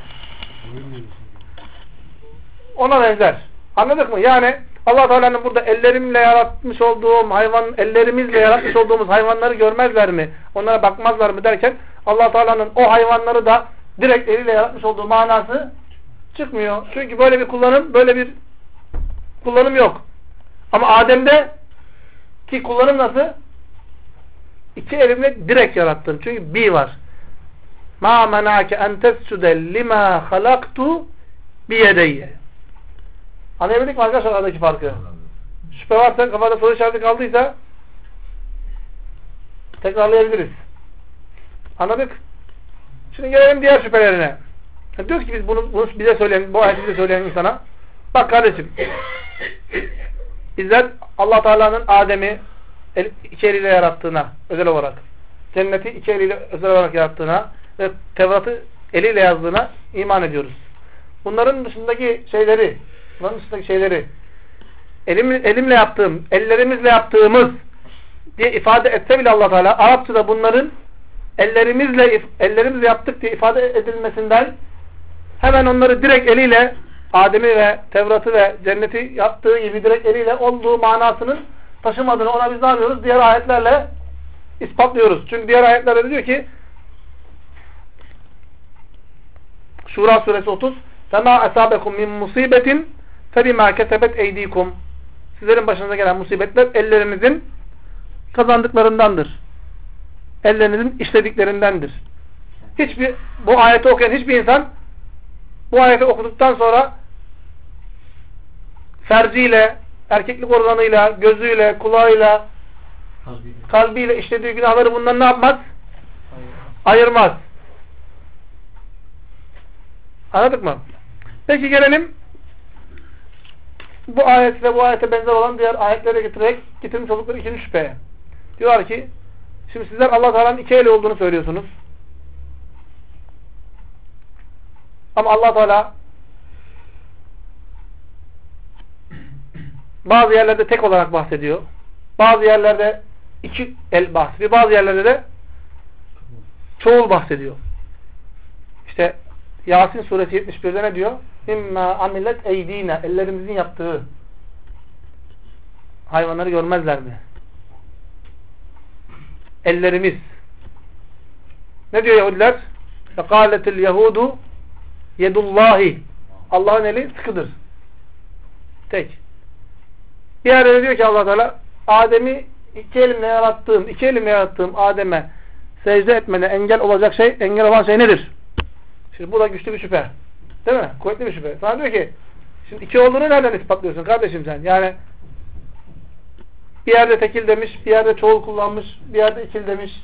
Ona benzer. Anladık mı? Yani Allah Teala'nın burada ellerimle yaratmış olduğum hayvan, ellerimizle yaratmış olduğumuz hayvanları görmezler mi? Onlara bakmazlar mı derken Allah Teala'nın o hayvanları da direkt eliyle yaratmış olduğu manası çıkmıyor. Çünkü böyle bir kullanım yok. Ama Adem'de ki kullanım nasıl? İki elimle direkt yarattım. Çünkü bi var. Ma menake en tessude lima halaktu bi yedeyye. Anlayabildik mi arkadaşlar aradaki farkı? Şüphe varsa, kafada soru işareti kaldıysa tekrarlayabiliriz. Anladık? Şimdi gelelim diğer şüphelerine. Diyoruz ki biz bunu bize söyleyen, bu ayeti bize söyleyen insana, bak kardeşim, bizler Allah Teala'nın Adem'i iki eliyle yarattığına, özel olarak, cenneti iki eliyle özel olarak yarattığına ve Tevrat'ı eliyle yazdığına iman ediyoruz. Bunların dışındaki şeyleri elimle yaptığım, ellerimizle yaptığımız diye ifade etse bile Allah Teala Arapçada bunların ellerimizle yaptık diye ifade edilmesinden hemen onları direkt eliyle Adem'i ve Tevrat'ı ve cenneti yaptığı gibi direkt eliyle olduğu manasının taşımadığını ona biz ne yapıyoruz? Diğer ayetlerle ispatlıyoruz. Çünkü diğer ayetlerde diyor ki Şura suresi 30 فَمَا أَسَابَكُمْ مِنْ مُصِيبَةٍ فَبِمَا كَسَبَتْ اَيْد۪يكُمْ Sizlerin başınıza gelen musibetler ellerinizin kazandıklarındandır. Ellerinizin işlediklerindendir. Bu ayeti okuyan hiçbir insan bu ayeti okuduktan sonra ferciyle, erkeklik organıyla, gözüyle, kulağıyla, kalbiyle işlediği günahları bundan ne yapmaz? Ayırmaz. Anladık mı? Peki gelelim bu ayetle bu ayete benzer olan diğer ayetlere getirmiş oldukları ikinci şüpheye. Diyorlar ki şimdi sizler Allah Teala'nın iki eli olduğunu söylüyorsunuz. Ama Allah Teala bazı yerlerde tek olarak bahsediyor. Bazı yerlerde iki el bahsediyor. Bazı yerlerde de çoğul bahsediyor. İşte Yasin suresi 71'de ne diyor? İmma amilet eydina, ellerimizin yaptığı hayvanları görmezler mi? Ellerimiz. Ne diyor Yahudiler? Ve kâletil yehudu yedullahi. Allah'ın eli sıkıdır. Tek. Bir yerde diyor ki Allah Teala Adem'i iki elimle yarattığım Adem'e secde etmene engel olan şey nedir? Şimdi bu da güçlü bir şüphe. Değil mi? Kuvvetli bir şüphe. Sana diyor ki şimdi iki olduğunu nereden ispatlıyorsun kardeşim sen? Yani bir yerde tekil demiş, bir yerde çoğul kullanmış, bir yerde ikil demiş.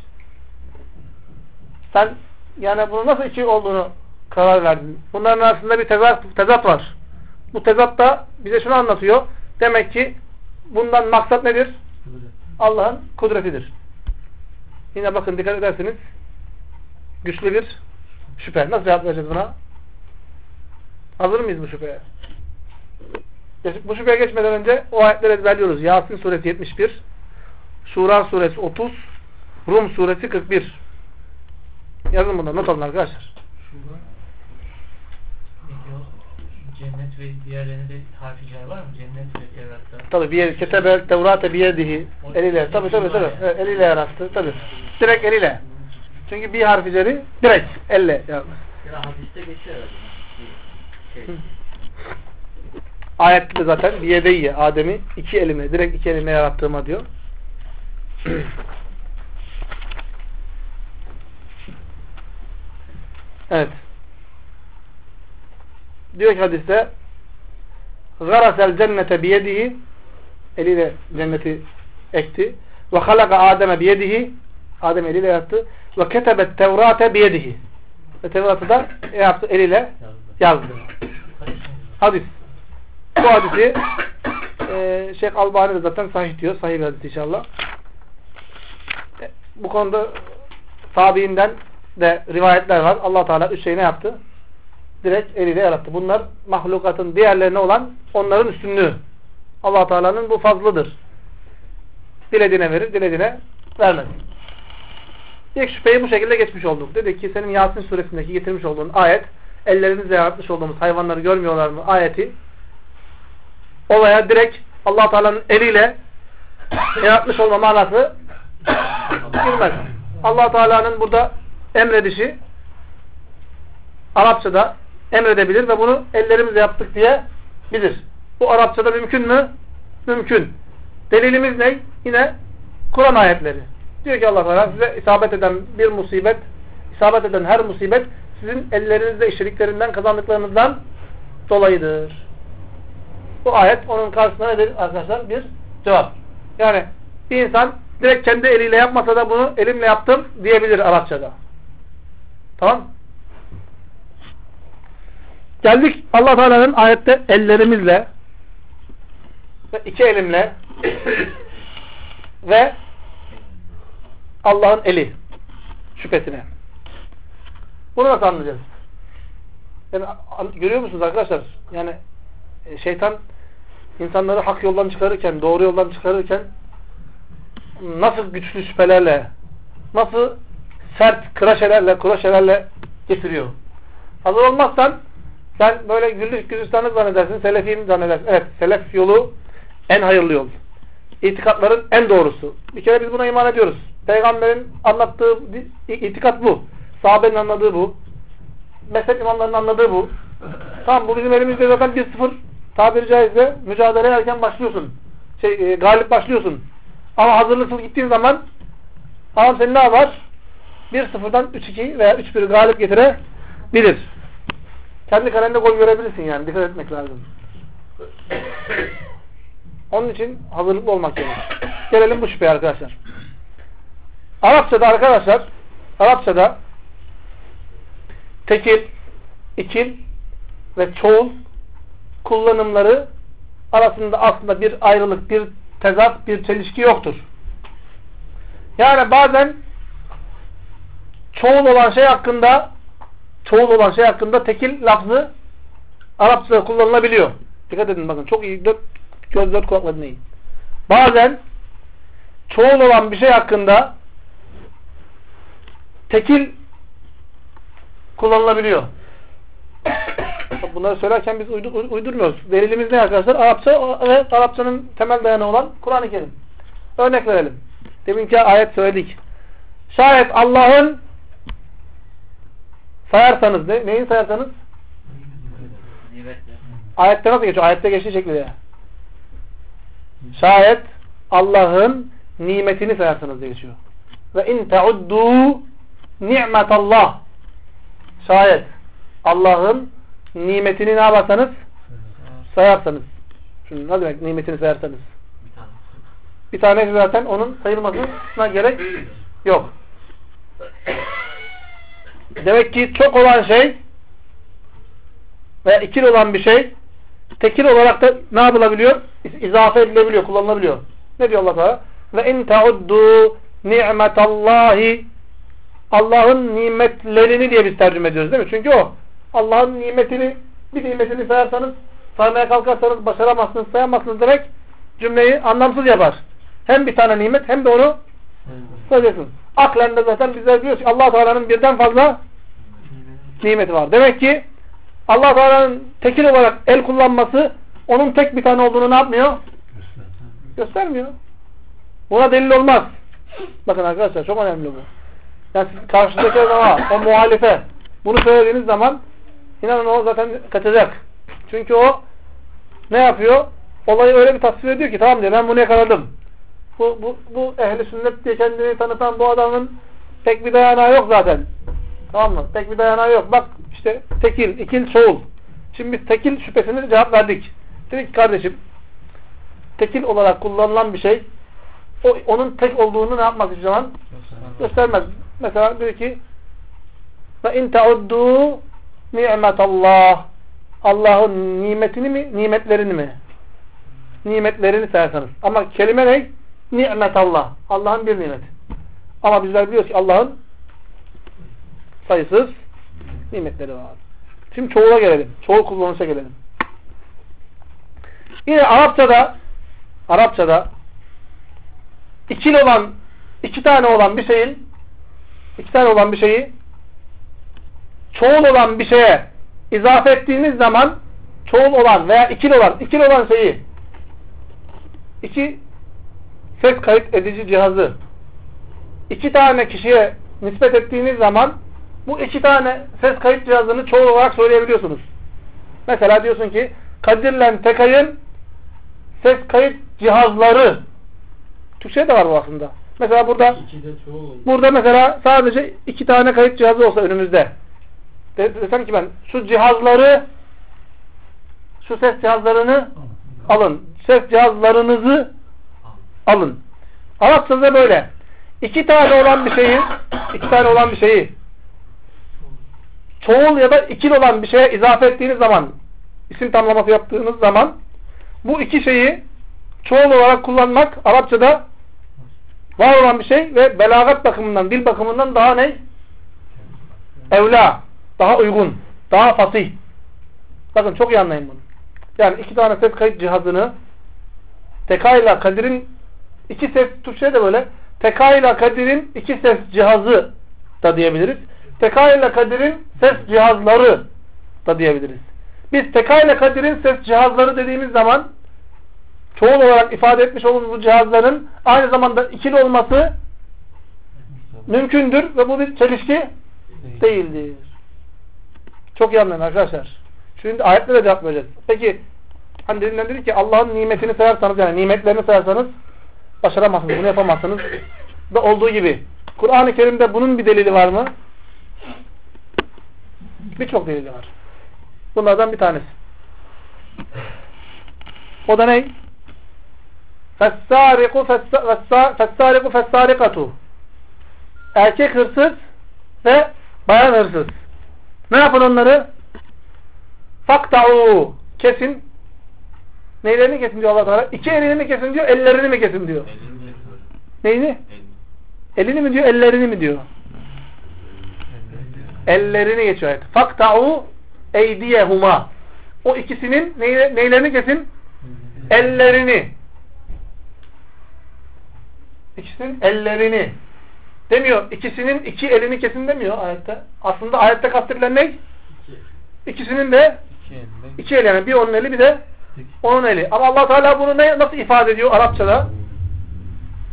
Sen yani bunu nasıl iki olduğunu karar verdin? Bunların arasında bir tezat var. Bu tezat da bize şunu anlatıyor. Demek ki bundan maksat nedir? Allah'ın kudretidir. Yine bakın dikkat ederseniz güçlü bir şüphe. Nasıl cevap vereceğiz buna? Hazır mıyız bu şüpheye? Bu şüpheye geçmeden önce o ayetleri ezberliyoruz. Yasin suresi 71, Şura suresi 30, Rum suresi 41. Yazın bunları, not alın arkadaşlar. Cennet ve diğerlerinde harfi cer var mı? Cennet ve Tevrat'ta. Tabi bir ketebe tevrate biyedihi eliyle. Tabi. Evet, eliyle yarattı. Tabi. Direkt eliyle. Çünkü bir harfi ceri direkt elle yazmış. Ya hadiste geçiyor herhalde. Ayette de zaten biyedeyye Adem'i iki elimle, direkt iki elimle yarattığıma diyor. Evet. Diyor ki hadiste garasel cennete biyedihi eliyle cenneti ekti ve halaka Adem'e biyedihi Adem eliyle yarattı ve ketebet tevrate biyedihi ve Tevrat'ı da yaptı eliyle yazdı. Hadis. Bu hadisi Şeyh Albani de zaten sahih diyor. Sahih bir hadis inşallah. Bu konuda tabiinden de rivayetler var. Allah Teala üç şeyi ne yaptı? Direkt eliyle yarattı. Bunlar mahlukatın diğerlerine olan onların üstünlüğü. Allah Teala'nın bu fazlıdır. Dilediğine verir, dilediğine vermez. İlk şüpheyi bu şekilde geçmiş olduk. Dedik ki senin Yasin suresindeki getirmiş olduğun ayet, ellerinizle yaratmış olduğumuz hayvanları görmüyorlar mı ayeti olaya direkt Allah Teala'nın eliyle yaratmış olma manası girmez. Allah Teala'nın burada emredişi Arapçada emredebilir ve bunu ellerimizle yaptık diye bilir. Bu Arapçada mümkün mü? Mümkün. Delilimiz ne? Yine Kur'an ayetleri. Diyor ki Allah Teala size isabet eden her musibet sizin ellerinizle işlediklerinden, kazandıklarınızdan dolayıdır. Bu ayet onun karşısında nedir arkadaşlar? Bir cevap. Yani bir insan direkt kendi eliyle yapmasa da bunu elimle yaptım diyebilir Arapçada. Tamam? Geldik Allah Teala'nın ayette ellerimizle ve iki elimle ve Allah'ın eli şüphesine. Bunu nasıl anlayacağız? Yani, görüyor musunuz arkadaşlar? Yani şeytan insanları hak yoldan çıkarırken, doğru yoldan çıkarırken nasıl güçlü şüphelerle, nasıl sert kuraşelerle getiriyor. Hazır olmazsan sen böyle güllük gülistanlık zannedersin, selefiyim zannedersin. Evet, selef yolu en hayırlı yol. İtikatların en doğrusu. Bir kere biz buna iman ediyoruz. Peygamberin anlattığı itikat bu. Sahabenin anladığı bu. Mezhep imamlarının anladığı bu. Tamam, bu bizim elimizde zaten 1-0 tabiri caizse mücadele erken başlıyorsun. Galip başlıyorsun. Ama hazırlıksız gittiğin zaman adam seni ne yapar? 1-0'dan 3-2 veya 3-1 galip getirebilir. Kendi kalende gol görebilirsin yani. Dikkat etmek lazım. Onun için hazırlıklı olmak gerekir. Gelelim bu şüpheye arkadaşlar. Arapçada arkadaşlar, Arapçada tekil, ikil ve çoğul kullanımları arasında aslında bir ayrılık, bir tezat, bir çelişki yoktur. Yani bazen çoğul olan şey hakkında tekil lafzı Arapçada kullanılabiliyor. Dikkat edin bakın. Çok iyi. Dört kulakla dinleyin. Bazen çoğul olan bir şey hakkında tekil kullanılabiliyor. Bunları söylerken biz uydurmuyoruz. Delilimiz ne arkadaşlar? Arapça ve Arapçanın temel dayanı olan Kur'an-ı Kerim. Örnek verelim. Deminki ayet söyledik. Şayet Allah'ın sayarsanız neyin sayarsanız? Nimetler. Ayette nasıl geçiyor? Ayette geçtiği şekilde. Şayet Allah'ın nimetini sayarsanız diye geçiyor. Ve in teuddu ni'metallah. Şayet Allah'ın nimetini ne yaparsanız? Sayarsanız. Şimdi ne demek nimetini sayarsanız? Bir tanesi zaten onun sayılmasına gerek yok. Demek ki çok olan şey veya ikili olan bir şey tekil olarak da ne yapılabiliyor? İzafe edilebiliyor, kullanılabiliyor. Ne diyor Allah Teala? Ve in teuddu ni'metallahi. Allah'ın nimetlerini diye biz tercüme ediyoruz değil mi? Çünkü o Allah'ın nimetini, bir nimetini sayarsanız, saymaya kalkarsanız başaramazsınız, sayamazsınız demek cümleyi anlamsız yapar. Hem bir tane nimet hem de onu sayacaksınız. Aklen de zaten bizler biliyoruz ki Allah Teala'nın birden fazla nimeti var. Demek ki Allah Teala'nın tekil olarak el kullanması onun tek bir tane olduğunu ne yapmıyor? Göstermiyor. Buna delil olmaz. Bakın arkadaşlar çok önemli bu. Yani siz karşıdaki o muhalife bunu söylediğiniz zaman inanın o zaten kaçacak. Çünkü o ne yapıyor? Olayı öyle bir tasvir ediyor ki tamam diyor ben bunu yakaladım. Bu ehli sünnet diye kendini tanıtan bu adamın pek bir dayanağı yok zaten. Tamam mı? Pek bir dayanağı yok. Bak işte tekil, ikil, çoğul. Şimdi biz tekil şüphesine cevap verdik. Dedik ki kardeşim tekil olarak kullanılan bir şey onun tek olduğunu ne yapmak hiçbir zaman göstermez. Mesela diyor ki ve in teuddu ni'metallah. Allah'ın nimetini mi? Nimetlerini mi? Nimetlerini sayarsanız. Ama kelime ne? Ni'metallah. Allah'ın bir nimeti. Ama bizler biliyoruz ki Allah'ın sayısız nimetleri var. Şimdi çoğula gelelim. Çoğul kullanışa gelelim. Yine Arapçada ikili olan, iki tane olan bir şeyi çoğul olan bir şeye izafe ettiğiniz zaman çoğul olan veya ikili olan şeyi iki ses kayıt edici cihazı iki tane kişiye nispet ettiğiniz zaman bu iki tane ses kayıt cihazını çoğul olarak söyleyebiliyorsunuz. Mesela diyorsun ki Kadir'le Tekay'ın ses kayıt cihazları. Türkçe'de de var bu aslında. Mesela burada mesela sadece iki tane kayıt cihazı olsa önümüzde. Desem ki ben şu cihazları şu ses cihazlarını alın. Ses cihazlarınızı alın. Arapçada böyle. İki tane olan bir şeyi çoğul ya da ikili olan bir şeye izafe ettiğiniz zaman isim tamlaması yaptığınız zaman bu iki şeyi çoğul olarak kullanmak Arapçada var olan bir şey ve belagat bakımından, dil bakımından daha ne? Evla, daha uygun, daha fasih. Bakın çok iyi anlayın bunu. Yani iki tane ses kayıt cihazını Teka ile Kadir'in iki ses, Türkçe'de de böyle Teka ile Kadir'in iki ses cihazı da diyebiliriz. Teka ile Kadir'in ses cihazları da diyebiliriz. Biz Teka ile Kadir'in ses cihazları dediğimiz zaman çoğul olarak ifade etmiş olduğumuz bu cihazların aynı zamanda ikili olması mümkündür ve bu bir çelişki değildir. Çok iyi anlayın arkadaşlar. Şimdi ayetlere cevap vereceğiz. Peki hani dedik ki Allah'ın nimetini sayarsanız yani nimetlerini sayarsanız başaramazsınız. Bunu yapamazsınız. Da olduğu gibi. Kur'an-ı Kerim'de bunun bir delili var mı? Birçok delili var. Bunlardan bir tanesi. O da ne? فَالسَّارِقُ فَالسَّارِقَةُ Erkek hırsız ve bayan hırsız. Ne yapın onları? فَقْتَعُوا Kesin. Neylerini kesin diyor Allah Teala? İki elini mi kesin diyor, ellerini mi kesin diyor? Neyini? Elini mi diyor, ellerini mi diyor? Ellerini geçiyor ayet. فَقْتَعُوا اَيْدِيَهُمَا O ikisinin neylerini kesin? Ellerini. İkisinin ellerini. Demiyor. İkisinin iki elini kesin demiyor ayette. Aslında ayette kastedilen ne? İkisinin de iki eli. Yani bir onun eli bir de onun eli. Ama Allah Teala bunu nasıl ifade ediyor Arapçada?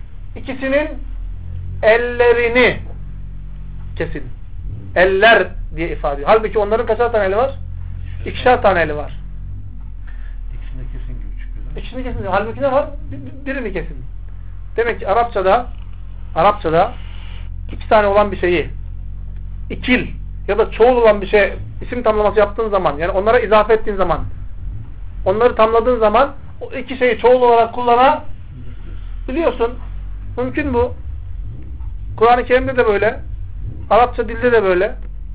İkisinin ellerini kesin. Eller diye ifade ediyor. Halbuki onların kaçar tane eli var? İkişer tane eli var. İkisinde kesin gibi çıkıyor. İkisini kesin. Halbuki ne var? Birini kesin. Demek ki Arapçada iki tane olan bir şeyi ikil ya da çoğul olan bir şey isim tamlaması yaptığın zaman, yani onlara izafe ettiğin zaman, onları tamladığın zaman o iki şeyi çoğul olarak kullanabiliyorsun. Mümkün bu. Kur'an-ı Kerim'de de böyle. Arapça dilde de böyle.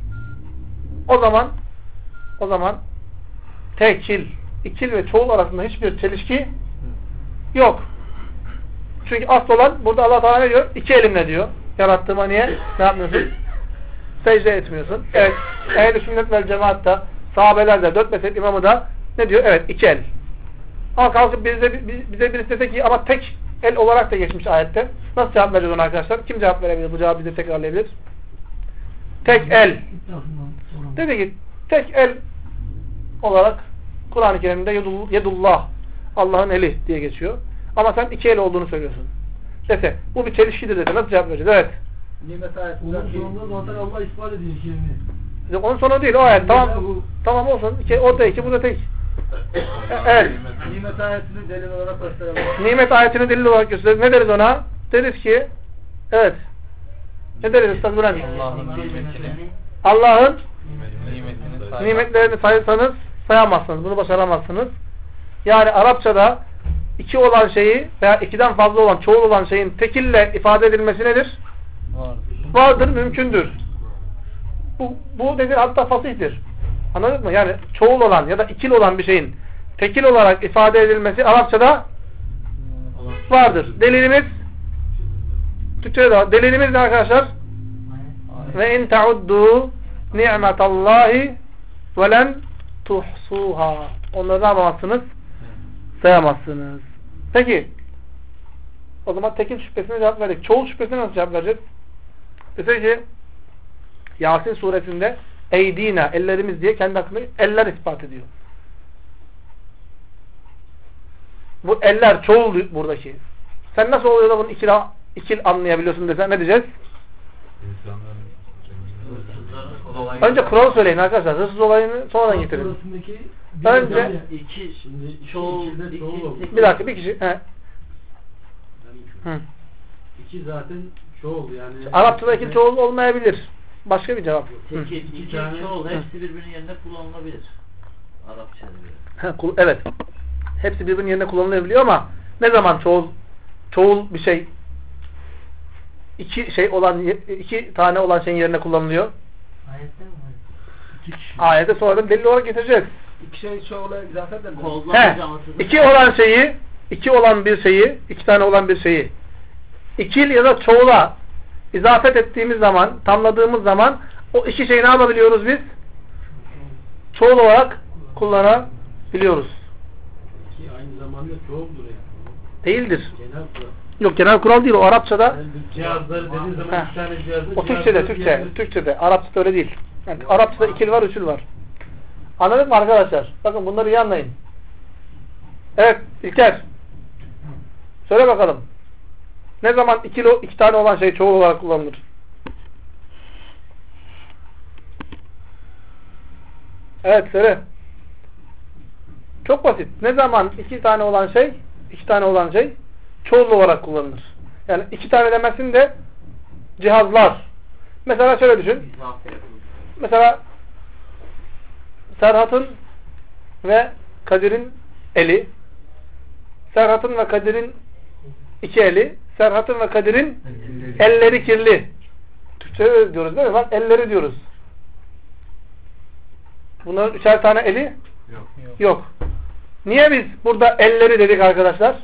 O zaman tekil, ikil ve çoğul arasında hiçbir çelişki yok. Çünkü asıl olan burada Allah Teala ne diyor? İki elimle diyor. Yarattığıma niye? Ne yapmıyorsun? Secde etmiyorsun. Evet. Ehl-i sünnet vel cemaatta, sahabeler de, 4 mezhep imamı da ne diyor? Evet, iki el. Ama kalkıp bize birisi dese ki ama tek el olarak da geçmiş ayette. Nasıl cevap vereceğiz ona arkadaşlar? Kim cevap verebilir? Bu cevabı bize tekrarlayabilir. Tek el. Dedi ki tek el olarak Kur'an-ı Kerim'de yedullah, Allah'ın eli diye geçiyor. Ama sen iki el olduğunu söylüyorsun. Dese bu bir çelişkidir dese nasıl cevap vereceğiz? Evet. Nimet ayetinde sonunda zaten Allah ispat ediyor işlerini. Onun sonu değil o ayet. Tamam olsun. Orada iki, burada tek. Evet. Nimet ayetini delil olarak gösterelim. Nimet ayetini delil olarak gösterelim. Ne deriz ona? Deriz ki evet. Ne deriz Üstad Bülent? Allah'ın nimetlerini sayarsanız sayamazsınız. Bunu başaramazsınız. Yani Arapçada iki olan şeyi veya ikiden fazla olan, çoğul olan şeyin tekille ifade edilmesi nedir? Vardır, mümkündür. Bu nedir? Hatta fasihtir. Anladın mı? Yani çoğul olan ya da ikil olan bir şeyin tekil olarak ifade edilmesi Arapçada vardır. Delilimiz Türkçe'de de var. Delilimiz ne arkadaşlar? Ve in ta'uddu ni'metallahi ve len tuhsuha. Onları ne yapamazsınız? Sayamazsınız. Peki o zaman tekil şüphesine cevap verdik. Çoğul şüphesine nasıl cevap vereceğiz? Mesela ki Yasin suresinde eydina, ellerimiz diye kendi hakkında eller ispat ediyor. Bu eller çoğul buradaki. Sen nasıl oluyor da bunu ikil anlayabiliyorsun desen ne diyeceğiz? Önce kuralı söyleyin arkadaşlar. Hırsız olayını sonradan getirin. Önce bir dakika bir kişi. İki zaten çoğul yani. Arapçada ikil çoğul olmayabilir. Başka bir cevap. İki çoğul hepsi birbirinin yerine kullanılabilir. Arapçada. Evet. Hepsi birbirinin yerine kullanılabiliyor ama ne zaman çoğul bir şey iki tane olan şeyin yerine kullanılıyor? Ayette mi var? Ayette sonradan delil olarak getireceğiz. İki şey çoğula izafe eder. İki olan bir şeyi, iki tane olan bir şeyi ikil ya da çoğula izafet ettiğimiz zaman, tamladığımız zaman o iki şeyi ne yapabiliyoruz biz? Çoğul olarak kullanabiliyoruz. Ki aynı zamanda çoğuldur yani. Değildir. Genel kural. Yok genel kural değil o Arapçada. Yani cihazları dediğin zaman iki tane cihazı. O Türkçede. Arapçada öyle değil. Yani Arapçada ikil var, üçül var. Anladın mı arkadaşlar? Bakın bunları iyi anlayın. Evet İlker. Söyle bakalım. Ne zaman iki tane olan şey çoğul olarak kullanılır? Evet söyle. Çok basit. Ne zaman iki tane olan şey çoğul olarak kullanılır. Yani iki tane demesin de cihazlar. Mesela şöyle düşün. Mesela Serhat'ın ve Kadir'in eli, Serhat'ın ve Kadir'in iki eli, Serhat'ın ve Kadir'in elleri kirli. Türkçe diyoruz değil mi? Bak elleri diyoruz. Bunların üçer tane eli yok. Niye biz burada elleri dedik arkadaşlar?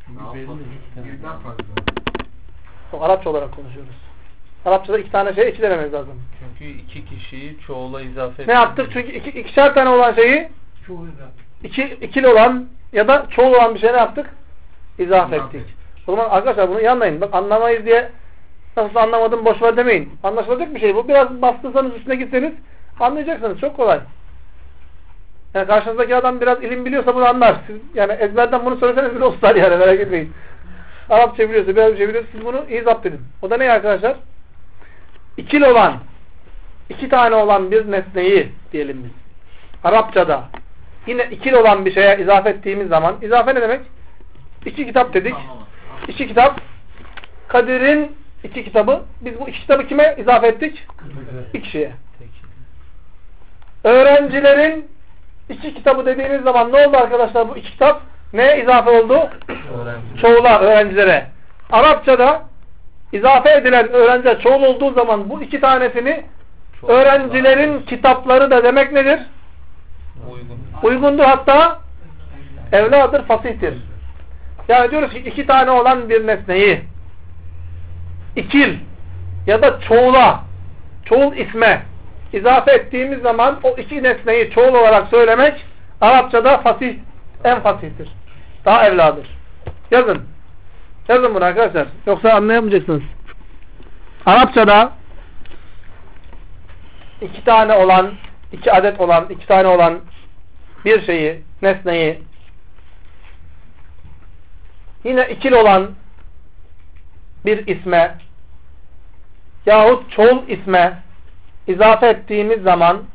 Arapça olarak konuşuyoruz. Arapçada iki tane şey iki dememiz lazım. Çünkü iki kişiyi çoğula izafe ne yaptık? Çünkü ikişer tane olan şeyi ikili olan ya da çoğul olan bir şey ne yaptık? İzafe ettik. O zaman arkadaşlar bunu iyi anlayın. Bak anlamayız diye nasıl anlamadım boşver demeyin. Anlaşılacak bir şey bu. Biraz bastırsanız üstüne gitseniz anlayacaksınız. Çok kolay. Yani karşınızdaki adam biraz ilim biliyorsa bunu anlar. Siz yani ezberden bunu söyleseniz bile ustar yani merak etmeyin. Arapça biliyorsa biraz bir şey biliyorsa siz bunu iyi zapt edin. O da ne arkadaşlar? İkili olan iki tane olan bir nesneyi diyelim biz. Arapçada yine ikili olan bir şeye izafe ettiğimiz zaman, izafe ne demek? İki kitap dedik. İki kitap. Kadir'in iki kitabı. Biz bu iki kitabı kime izafe ettik? İki kişiye. Öğrencilerin iki kitabı dediğimiz zaman ne oldu arkadaşlar bu iki kitap? Neye izafe oldu? Çoğula, öğrencilere. Arapçada izafe edilen öğrenciler çoğul olduğu zaman bu iki tanesini öğrencilerin kitapları da demek nedir? Uygundur, hatta evladır, fasihtir. Yani diyoruz ki iki tane olan bir nesneyi ikil ya da çoğula, çoğul isme izafe ettiğimiz zaman o iki nesneyi çoğul olarak söylemek Arapçada fasih, en fasihtir. Daha evladır. Yazın. Yazın bunu arkadaşlar. Yoksa anlayamayacaksınız. Arapçada iki tane olan, iki adet olan, iki tane olan bir şeyi, nesneyi yine ikili olan bir isme yahut çoğul isme izafe ettiğimiz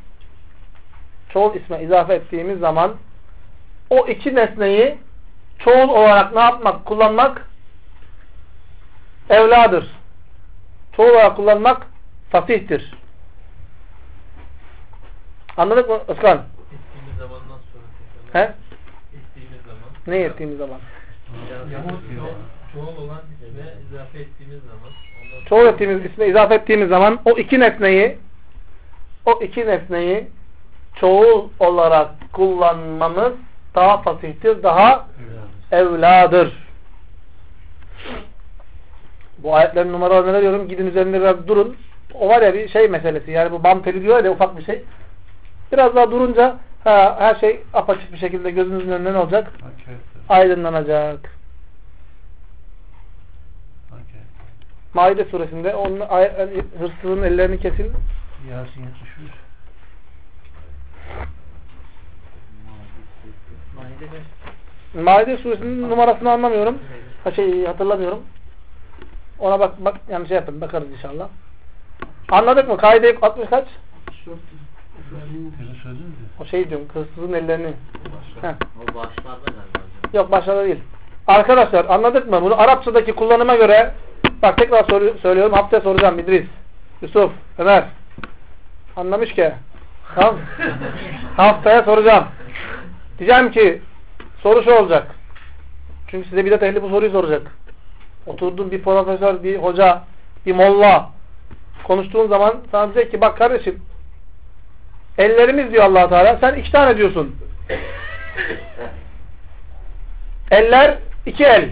zaman o iki nesneyi çoğul olarak ne yapmak, kullanmak evladır. Çoğul olarak kullanmak fasihtir. Anladık mı Özkan? Ettiğimiz zamandan sonra. He? Ettiğimiz zaman. Ne ettiğimiz zaman? Çoğul olan isme izafe ettiğimiz zaman. Çoğul ettiğimiz isme izafe ettiğimiz zaman o iki nesneyi çoğul olarak kullanmamız daha fasihtir, daha evladır. Bu ayetlerin numaralarını veriyorum. Gidin üzerinde biraz durun. O var ya bir şey meselesi. Yani bu bam teli diyor ya ufak bir şey. Biraz daha durunca her şey apaçık bir şekilde gözünüzün önüne ne olacak? Aydınlanacak. Maide suresinde hırsızın ellerini kesin. Yasin 71. Maide suresinin numarasını anlamıyorum. Hatırlamıyorum. Ona bak yani şey yapın, bakarız inşallah. Anladık mı? Kaide 60 kaç? O şey diyorum, hırsızın ellerini. O başlarda galiba. Yok, başlarda değil. Arkadaşlar anladık mı? Bunu Arapçadaki kullanıma göre bak tekrar söylüyorum. Haftaya soracağım İdris, Yusuf, Ömer. Anlamış ki. Tamam. Haftaya soracağım. Diyeceğim ki soru şu olacak. Çünkü size bidat ehli bu soruyu soracak. Oturduğun bir profesör, bir hoca, bir molla konuştuğun zaman sana diyecek ki bak kardeşim ellerimiz diyor Allah Teala. Sen iki tane diyorsun. Eller iki el.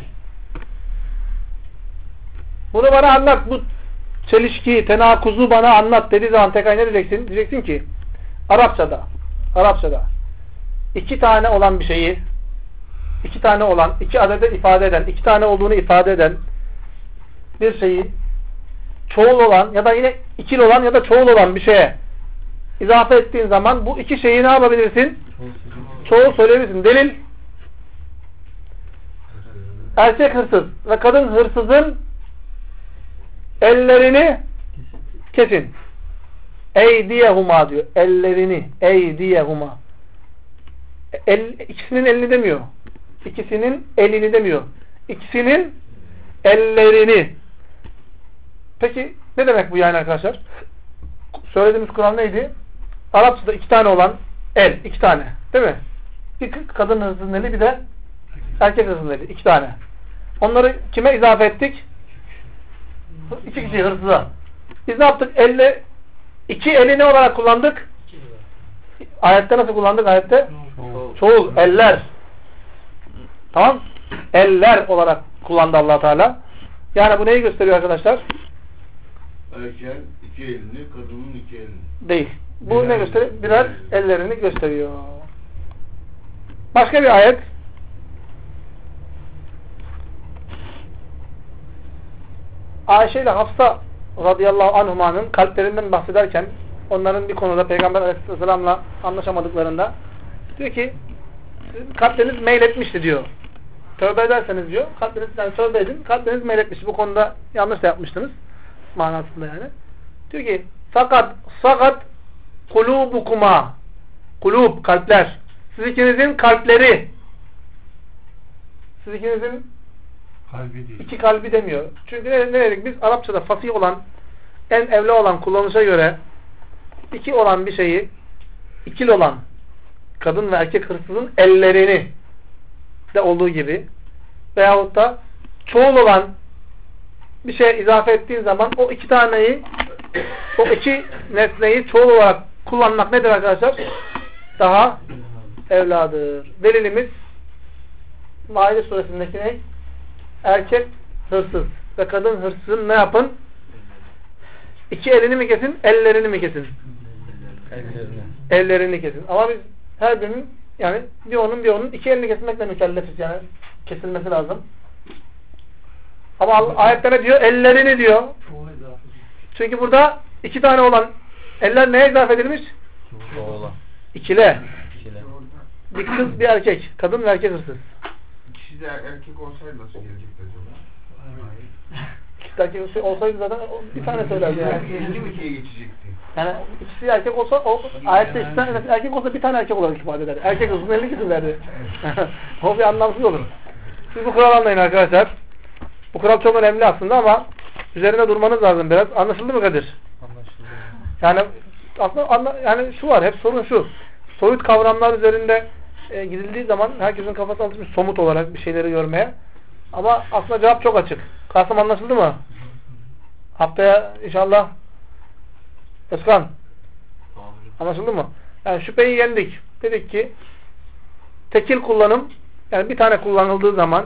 Bunu bana anlat. Bu çelişkiyi, tenakuzu bana anlat dediği zaman tekrar ne diyeceksin? Diyeceksin ki Arapçada iki tane olan bir şeyi iki tane olan, iki adede ifade eden, iki tane olduğunu ifade eden bir şeyi çoğul olan ya da yine ikili olan ya da çoğul olan bir şeye izafe ettiğin zaman bu iki şeyi ne yapabilirsin? Çoğul söyleyebilirsin. Delil erkek hırsız ve kadın hırsızın ellerini kesin. Eydiyehuma diyor. Ellerini. Eydiyehuma. İkisinin elini demiyor. İkisinin elini demiyor. İkisinin ellerini. Peki ne demek bu yani arkadaşlar? Söylediğimiz Kur'an neydi? Arapçada iki tane olan el. İki tane. Değil mi? Bir kadın hırsızın eli, bir de erkek hırsızın eli. İki tane. Onları kime izafe ettik? İki kişi hırsıza. Biz ne yaptık? İki eli ne olarak kullandık? Ayette nasıl kullandık ayette? Çoğul. Eller. Tamam. Eller olarak kullandı Allah Teala. Yani bu neyi gösteriyor arkadaşlar? Erkeğin iki elini, kadının iki elini. Değil. Bu ne gösteriyor? Birer ellerini gösteriyor. Başka bir ayet. Ayşe ile Hafsa radıyallahu anhumanın kalplerinden bahsederken onların bir konuda Peygamber aleyhisselamla anlaşamadıklarında diyor ki kalpleriniz meyletmişti diyor. Tövbe ederseniz diyor. Kalpleriniz tövbe edin. Kalpleriniz meyletmişti. Bu konuda yanlış da yapmıştınız. Manasında yani. Diyor ki Fakat sakat kulubukuma. Kulub, kalpler. Siz ikinizin kalpleri. Siz ikinizin Kalbi değil. iki kalbi demiyor. Çünkü ne dedik biz? Arapçada fasih olan, en evli olan kullanışa göre iki olan bir şeyi, ikili olan kadın ve erkek hırsızın ellerini de olduğu gibi veyahut da çoğul olan bir şeye izafe ettiğin zaman o iki taneyi, o iki nesneyi çoğul olarak kullanmak nedir arkadaşlar? Daha evladır. Delilimiz Maide suresindeki ne? Erkek hırsız ve kadın hırsızın ne yapın? İki elini mi kesin, ellerini mi kesin? Ellerini kesin. Ama biz her birinin yani bir onun iki elini kesmekle mükellefiz. Yani kesilmesi lazım. Ama ayette ne diyor? Ellerini diyor. Çünkü burada iki tane olan eller neye izafe edilmiş? İkile. Bir kız bir erkek. Kadın ve erkek hırsız. İkisi de erkek olsaydı nasıl gelecekti acaba? İkisi de erkek olsaydı zaten bir tane söylerdi yani. İkinci mi ikiye geçecekti? Yani ikisi erkek olsa ayette iki tane erkek olsa bir tane erkek olarak ifade eder. Erkek hırsızın elini kesilirdi. O bir anlamsız olur. Siz bu kural anlayın arkadaşlar. Bu kural çok önemli aslında ama üzerine durmanız lazım biraz. Anlaşıldı mı Kadir? Anlaşıldı. Yani aslında yani şu var, hep sorun şu. Soyut kavramlar üzerinde gidildiği zaman herkesin kafası alışmış somut olarak bir şeyleri görmeye. Ama aslında cevap çok açık. Kasım anlaşıldı mı? Haftaya inşallah Özkan anlaşıldı mı? Yani şüpheyi yendik. Dedik ki tekil kullanım yani bir tane kullanıldığı zaman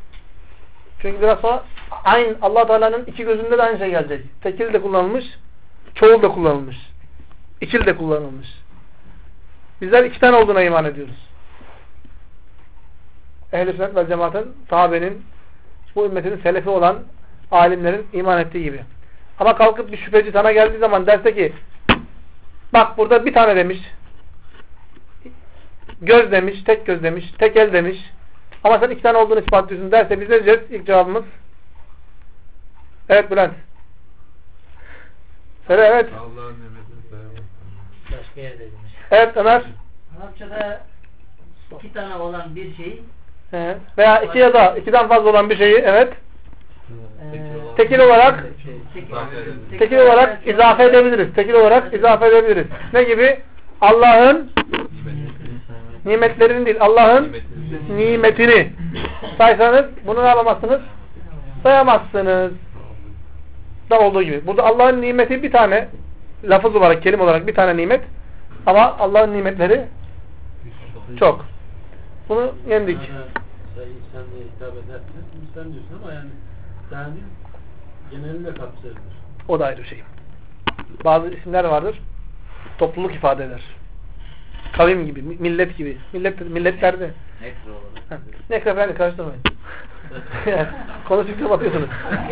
çünkü biraz sonra aynı Allah Teala'nın iki gözünde de aynı şey gelecek. Tekil de kullanılmış, çoğul da kullanılmış. İkil de kullanılmış. Bizler iki tane olduğuna iman ediyoruz. Ehl-i sünnet vel cemaatin, sahabenin, bu ümmetin selefi olan alimlerin iman ettiği gibi. Ama kalkıp bir şüpheci sana geldiği zaman derse ki bak burada bir tane demiş, göz demiş, tek göz demiş, tek el demiş ama sen iki tane olduğunu ispatlıyorsun derse biz ne diyeceğiz? İlk cevabımız evet Bülent. Söyle evet. Allah'ın nimetini sayamazsın. Başka yerde demiş. Evet Ömer. Arapçada iki tane olan bir şeyi Veya iki ya da ikiden fazla olan bir şeyi evet tekil olarak izafe edebiliriz. Tekil olarak izafe edebiliriz. Ne gibi? Allah'ın nimetlerini değil, Allah'ın nimetini saysanız bunu ne alamazsınız? Sayamazsınız. Da olduğu gibi. Burada Allah'ın nimeti bir tane lafız olarak, kelime olarak bir tane nimet ama Allah'ın nimetleri çok. Bunu yendik. Sen diye hitap ederken sen diyorsun ama yani sen değil genelinde kapsayabilir. O da ayrı bir şey. Bazı isimler vardır. Topluluk ifade eder. Kavim gibi, millet gibi. Milletlerde. nekro olarak. Nekro falan karıştırmayın. Konuştukça batıyorsunuz.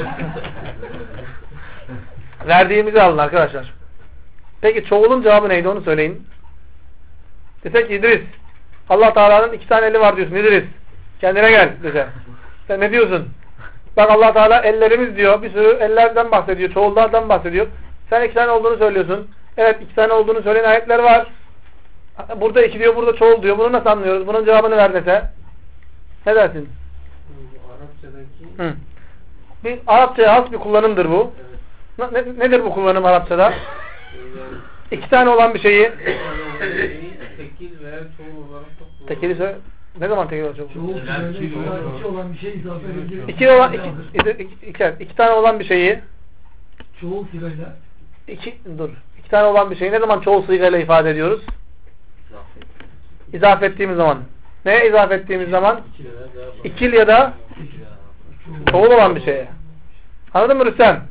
Verdiğimizi alın arkadaşlar. Peki çoğulun cevabı neydi onu söyleyin. Desek İdris. Allah Teala'nın iki tane eli var diyorsun İdris. Kendine gel dese. Sen ne diyorsun? Bak Allah Teala ellerimiz diyor. Bir sürü ellerden bahsediyor. Çoğullardan bahsediyor. Sen iki tane olduğunu söylüyorsun. Evet iki tane olduğunu söyleyen ayetler var. Burada iki diyor. Burada çoğul diyor. Bunu nasıl anlıyoruz? Bunun cevabını ver dese. Ne dersin? Arapçadaki Bir Arapçaya has bir kullanımdır bu. evet. Nedir bu kullanım Arapçada? İki tane olan bir şeyi tekil veya çoğul olarak da tekili söyle. Ne zaman tekil olacak? Çoğu söyle, iki olan bir şey izafe edilir. İki tane olan bir şeyi Çoğul sırayla. İki tane olan bir şeyi ne zaman çoğul sıygayla ifade ediyoruz? İzafe ettiğimiz zaman. Neye izafe ettiğimiz zaman? İkil ya da çoğul olan bir şeye. Anladın mı Rüstem?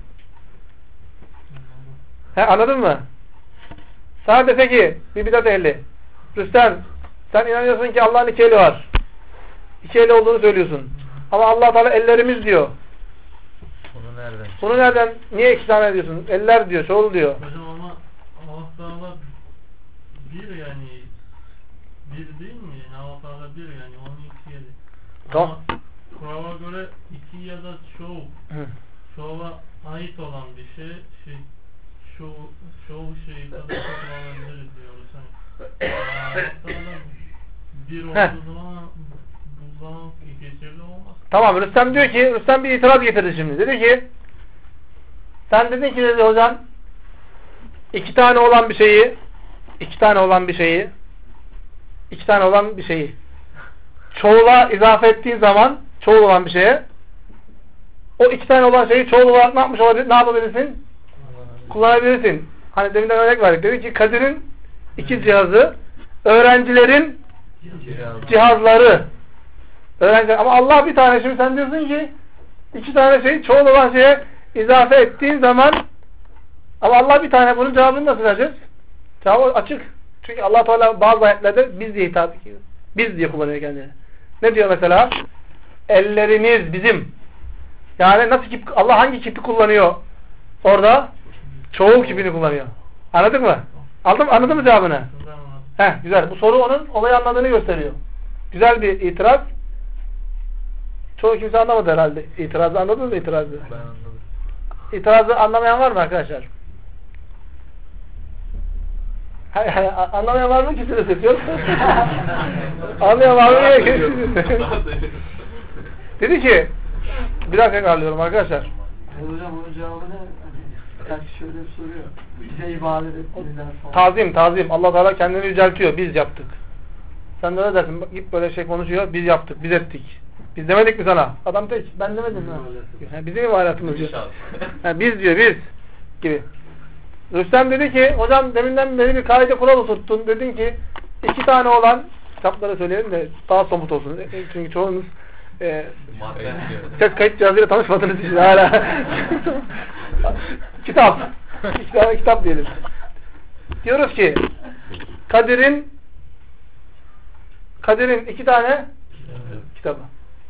Anladın mı? Sana dese ki bir bidat ehli Rüstem sen inanıyorsun ki Allah'ın iki eli var. İki eli olduğunu söylüyorsun. Ama Allah Teala ellerimiz diyor. Bunu nereden? Niye iki tane diyorsun? Eller diyor, çoğul diyor. Hocam ama Allah Teala bir yani bir değil mi? Yani Allah Teala bir yani onun iki eli. Tamam. Ama Kur'an'a göre iki ya da çoğu çoğula ait olan bir şey çoğu şeyi kadar kullanabiliriz diyoruz. Hani Allah bir olduğu zaman bu zaman geçerli olmaz. Tamam, Rüstem diyor ki, Rüstem bir itiraz getirdi şimdi. Dedi ki, sen dedin ki dedi hocam, iki tane olan bir şeyi çoğula izafe ettiğin zaman, çoğul olan bir şeye, o iki tane olan şeyi çoğul olarak ne yapmış olabilir, ne yapabilirsin? Kullanabilirsin. Hani deminden örnek verdik. Dedi ki Kadir'in iki cihazı, öğrencilerin cihazları. Öğrenciler. Ama Allah bir tane, şimdi sen diyorsun ki iki tane şeyi çoğul olan şeye izafe ettiğin zaman, ama Allah bir tane, bunun cevabını nasıl vereceğiz? Cevabı açık. Çünkü Allah Teala bazı ayetlerde biz diye hitap ediyor. Biz diye kullanıyor kendini. Ne diyor mesela? Elleriniz bizim. Yani nasıl ki Allah hangi kipi kullanıyor? Orada çoğul kipini kullanıyor. Anladın mı? Anladın mı cevabını? Güzel. Bu soru onun olayı anladığını gösteriyor. Güzel bir itiraz. Çoğu kimse anlamadı herhalde. İtirazı anladınız mı itirazı? Ben anladım. İtirazı anlamayan var mı arkadaşlar? Anlamayan var mı ki size seçiyor? Anlayan var mı ki? Dedi ki, bir dakika karlıyorum arkadaşlar. Hocam onun cevabı ne? Kaç kişi öyle soruyor. Bize ibadet ettiğinden sonra. Tazim. Allah Teala kendini yüceltiyor. Biz yaptık. Sen de öyle dersin. Git böyle şey konuşuyor. Biz yaptık. Biz ettik. Biz demedik mi sana? Adam tek. Ben demedim mi? Bizim ibaretimiz diyor. Biz diyor. Biz. Gibi. Rüstem dedi ki, hocam deminden beri bir kaide kural oturttun. Dedin ki iki tane olan, kitapları söyleyelim de daha somut olsun. Çünkü çoğunuz ses kayıt cihazıyla tanışmadığınız için hala kitap. Kitap diyelim. Diyoruz ki Kadir'in iki tane kitabı.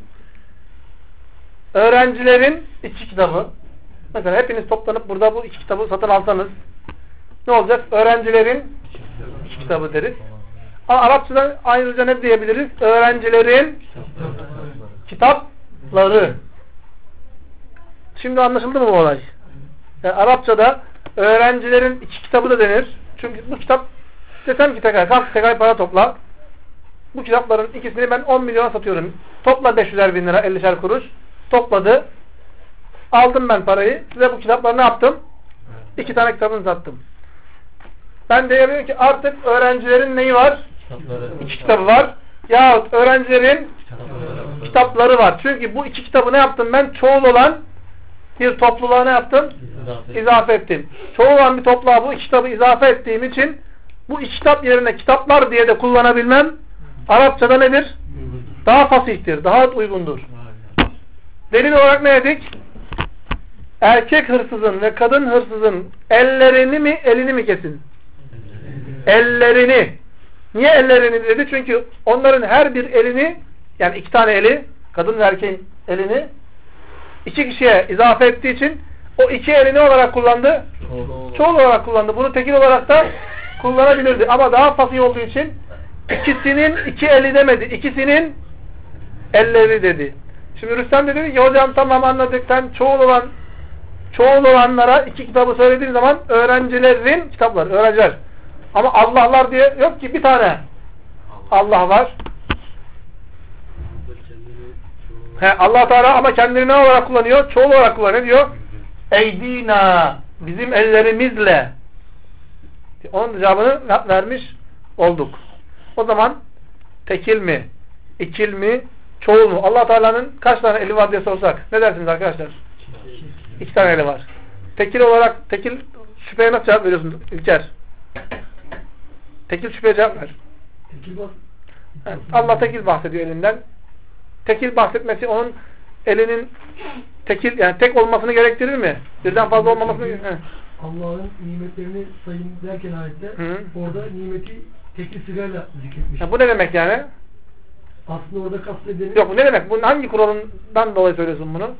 Öğrencilerin iki kitabı. Mesela hepiniz toplanıp burada bu iki kitabı satın alsanız ne olacak? Öğrencilerin iki kitabı deriz. Ama Arapçadan ayrıca ne diyebiliriz? Öğrencilerin kitapları. Şimdi anlaşıldı mı bu olay? Yani Arapçada öğrencilerin iki kitabı da denir. Çünkü bu kitap desem ki tekrar para topla. Bu kitapların ikisini ben 10 milyona satıyorum. Topla 500'er bin lira 50'şer kuruş. Topladı. Aldım ben parayı. Size bu kitapları ne yaptım? İki tane kitabını sattım. Ben diyebilirim ki artık öğrencilerin neyi var? İki kitabı var. Yahut öğrencilerin kitapları var. Çünkü bu iki kitabı ne yaptım ben? Çoğul olan bir topluluğa ne yaptım? İzafe ettim. Çoğul olan bir topluluğa bu iki kitabı izafe ettiğim için bu iki kitap yerine kitaplar diye de kullanabilmem Arapçada nedir? Daha fasihtir, daha uygundur. Delil olarak ne dedik? Erkek hırsızın ve kadın hırsızın elini mi kesin? Ellerini. Niye ellerini dedi? Çünkü onların her bir elini, yani iki tane eli, kadın ve erkeğin elini iki kişiye izafe ettiği için o iki elini olarak kullandı? Çoğul olarak kullandı. Bunu tekil olarak da kullanabilirdi. Ama daha fasih olduğu için ikisinin iki eli demedi. İkisinin elleri dedi. Şimdi Rüstem de dedi ki hocam tamam anladık. Sen çoğul olanlara iki kitabı söylediğin zaman öğrencilerin kitapları, öğrenciler. Ama Allah'lar diye yok ki, bir tane Allah var. Allah Teala ama kendini ne olarak kullanıyor? Çoğul olarak kullanıyor. Ne diyor? Eydina, bizim ellerimizle. Onun cevabını vermiş olduk. O zaman tekil mi, ikil mi, çoğul mu? Allah Teala'nın kaç tane eli var diye sorsak ne dersiniz arkadaşlar? İki tane eli var. Tekil olarak, tekil şüpheye nasıl cevap veriyorsun İlker? Tekil şüpheye cevap ver. Evet, Allah tekil bahsediyor elinden. Tekil bahsetmesi onun elinin tekil, yani tek olmasını gerektirir mi? Birden fazla olmamasını gerektirir mi? Allah'ın nimetlerini sayın derken ayette orada nimeti tekil sırayla zikretmiş. Bu ne demek yani? Aslında orada kastedilen... Yok, bu ne demek? Bunun hangi kuralından dolayı söylüyorsun bunu?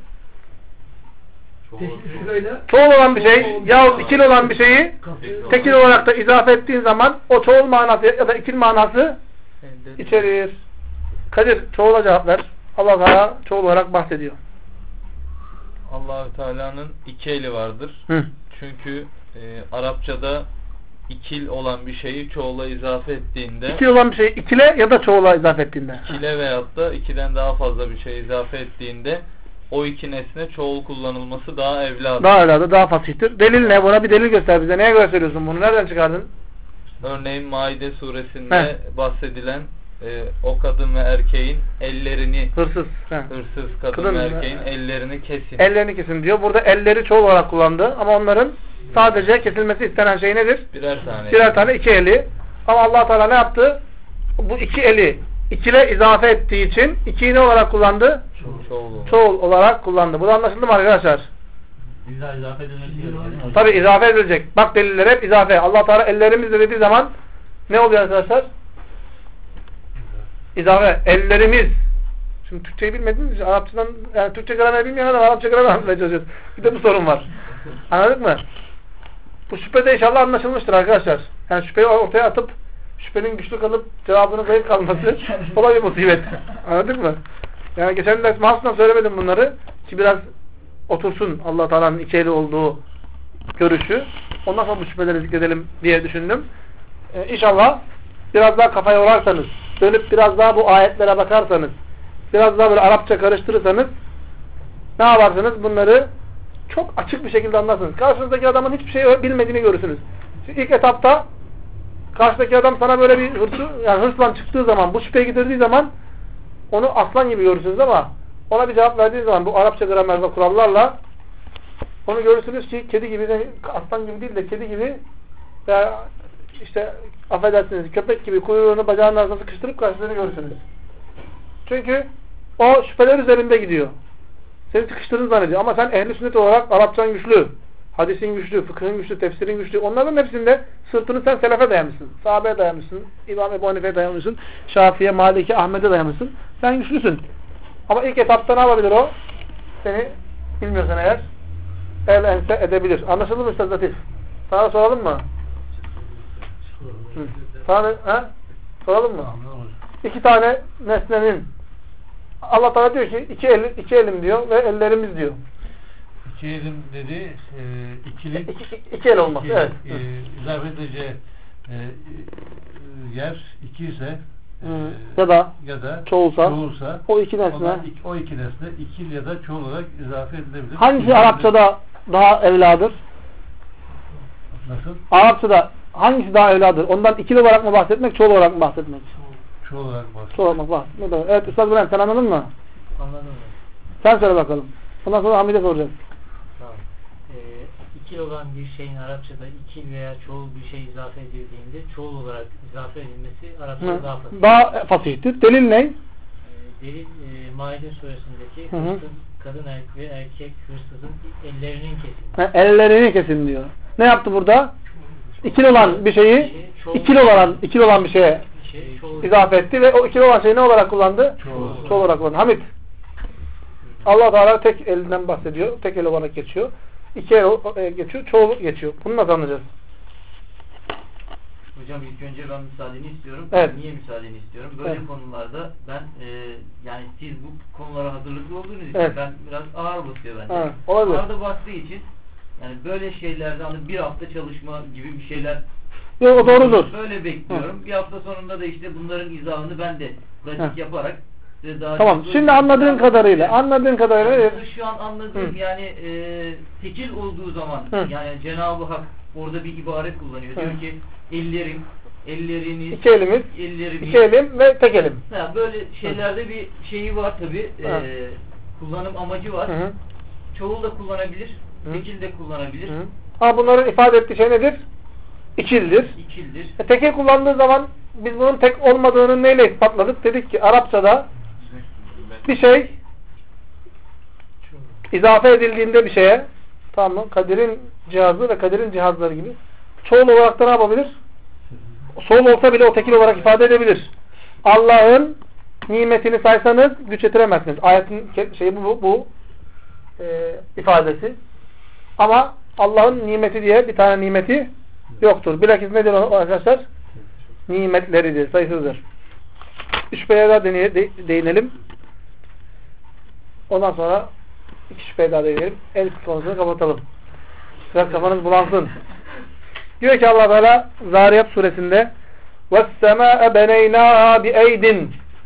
Tekil sırayla... Çoğul olan bir şey yahut ikil olan bir şeyi tekil olarak da izafe ettiğin zaman o çoğul manası ya da ikil manası içerir. Kadir, çoğula cevap ver. Allah Teala çoğul olarak bahsediyor. Allah-u Teala'nın iki eli vardır. Hı. Çünkü Arapçada ikil olan bir şeyi çoğula izafe ettiğinde, İkil olan bir şey ikile ya da çoğula izafe ettiğinde. ikile veyahut da ikiden daha fazla bir şey izafe ettiğinde o iki nesne çoğul kullanılması daha evladır. Daha evladı, daha fasihtir. Delil ne? Buna bir delil göster bize. Neye göre söylüyorsun bunu? Nereden çıkardın? Örneğin Maide suresinde bahsedilen o kadın ve erkeğin ellerini, Hırsız. hırsız kadın ve erkeğin ellerini kesin. Ellerini kesin diyor. Burada elleri çoğul olarak kullandı. Ama onların sadece kesilmesi istenen şey nedir? Birer tane iki eli. Ama Allah Teala ne yaptı? Bu iki eli ikile izafe ettiği için ikiyi ne olarak kullandı? Çoğul olarak kullandı. Bu da anlaşıldı mı arkadaşlar? İlla izafe edilmesi gerekiyor. Tabi izafe edilecek. Bak deliller hep izafe. Allah Teala ellerimizle dediği zaman ne oluyor arkadaşlar? İzafe. Ellerimiz. Şimdi Türkçeyi bilmediğiniz için Arapçadan, yani Türkçe gramer bilmeyen adam Arapça gramer anlatmaya çalışıyoruz. Bir de bu sorun var. Anladık mı? Bu şüphe de inşallah anlaşılmıştır arkadaşlar. Yani şüpheyi ortaya atıp şüphenin güçlü kalıp cevabının zayıf kalması kolay bir musibet. Anladık mı? Yani geçen ders mahsustan söylemedim bunları ki biraz otursun Allah Teala'nın iki eli olduğu görüşü. Ondan sonra bu şüpheleri zikredelim diye düşündüm. İnşallah biraz daha kafaya yorarsanız, dönüp biraz daha bu ayetlere bakarsanız, biraz daha böyle Arapça karıştırırsanız ne yaparsınız? Bunları çok açık bir şekilde anlarsınız. Karşınızdaki adamın hiçbir şey bilmediğini görürsünüz. Şimdi ilk etapta karşıdaki adam sana böyle bir hırsla çıktığı zaman, bu şüpheyi giderdiği zaman onu aslan gibi görürsünüz ama ona bir cevap verdiği zaman bu Arapça gramer ve kurallarla onu görürsünüz ki kedi gibi de, aslan gibi değil de kedi gibi veya işte affedersiniz köpek gibi kuyruğunu bacağının arasına sıkıştırıp karşısını görürsünüz. Çünkü o şüpheler üzerinde gidiyor. Seni sıkıştırdığını zannediyor. Ama sen ehli sünnet olarak Arapçan güçlü, hadisin güçlü, fıkhın güçlü, tefsirin güçlü. Onların hepsinde sırtını sen selefe dayamışsın. Sahabeye dayamışsın. İmam Ebu Hanife'ye dayamışsın. Şafi'ye, Malik'e, Ahmet'e dayamışsın. Sen güçlüsün. Ama ilk etapta ne yapabilir o? Seni bilmiyorsan eğer el ense edebilir. Anlaşıldı mı Üstad Latif? Sana soralım mı? Sana soralım mı? İki tane nesnenin Allah Teala diyor ki iki elim diyor ve ellerimiz diyor. İki elim dedi ikili iki el olması. Evet. İzafe edeceği yer iki ise ya da çoğulsa o iki nesne ikil ya da çoğul olarak izafe edilebilir. Hangisi Arapçada daha evladır? Nasıl? Arapçada hangisi daha evladır? Ondan ikili olarak mı bahsetmek, çoğul olarak mı bahsetmek? Çoğul olarak bahsetmek. Çoğul olarak bahsetmek. Evet Üstad Bülent sen anladın mı? Anladım. Sen söyle bakalım. Ondan sonra Hamid'e soracağız. Tamam. İkil olan bir şeyin Arapçada ikil veya çoğul bir şey izafe edildiğinde çoğul olarak izafe edilmesi Arapçada daha fasih. Daha fasihtir. Delil ne? Delil Maide suresindeki hırsız, kadın ve erkek hırsızın ellerinin kesilmesi. Ellerini kesin diyor. Ne yaptı burada? İkili olan bir şeyi ikili olan bir şeye izafe etti ve o ikili olan şeyi ne olarak kullandı? Çoğul olarak kullandı. Hamid. Allah Teala tek elinden bahsediyor. Tek el olarak geçiyor. İki el geçiyor. Çoğul geçiyor. Bunu nasıl anlayacağız? Hocam ilk önce ben müsaadeni istiyorum. Evet. Niye müsaadeni istiyorum? Böyle konularda ben yani siz bu konulara hazırlıklı olduğunuz için ben biraz ağır basıyor bence. Ağır da bastığı için yani böyle şeylerde hani bir hafta çalışma gibi bir şeyler yok, o doğrudur. Böyle bekliyorum. Bir hafta sonunda da işte bunların izahını ben de pratik yaparak daha tamam. Şimdi anladığın kadarıyla şu an anladığım yani tekil olduğu zaman yani Cenab-ı Hak orada bir ibare kullanıyor. Diyor ki elleriniz, iki elimiz, iki elim ve tek elim. Böyle şeylerde bir şeyi var tabi. Kullanım amacı var. Çoğul da kullanabilir. Tekil de kullanabilir. Ama bunların ifade ettiği şey nedir? İkildir. Tekil kullandığı zaman biz bunun tek olmadığını neyle ispatladık? Dedik ki Arapçada bir şey izafe edildiğinde bir şeye, tamam mı? Kadir'in cihazı ve Kadir'in cihazları gibi çoğul olarak da ne yapabilir? Çoğul olsa bile o tekil olarak ifade edebilir. Allah'ın nimetini saysanız güç yetiremezsiniz. Ayetin şeyi bu ifadesi. Ama Allah'ın nimeti diye bir tane nimeti yoktur. Bilakis nedir arkadaşlar? Nimetleridir, sayısızdır. Üç şüpheye daha değinelim. Ondan sonra iki şüpheye daha değinelim. El konusunu kapatalım. Biraz kafanız bulansın. Diyor ki Allah Teala Zariyat suresinde وَالسَّمَاءَ بَنَيْنَاهَا بِاَيْدٍ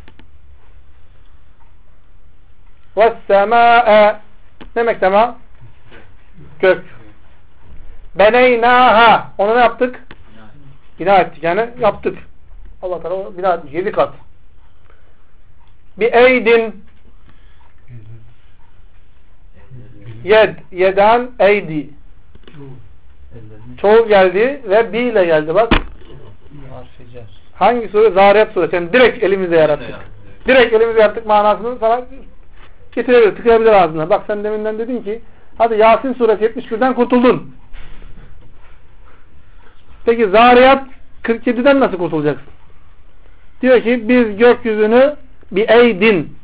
وَالسَّمَاءَ ne demek sema? Gök. Beneynâha. Onu ne yaptık? Bina ettik. Yani yaptık. Allah Teala bina etmiş. 7 kat. Eydin. Yeden eydi. Çoğul geldi ve bi ile geldi. Bak. Hangi sure? Zariyat suresi. Yani direkt elimizle yarattık. Direkt elimizle yarattık manasını sana getirebilir. Tıkayabilir ağzına. Bak sen deminden dedin ki hadi Yasin suresi 71'den kurtuldun. Peki Zariyat 47'den nasıl kurtulacaksın? Diyor ki biz gökyüzünü bir eydin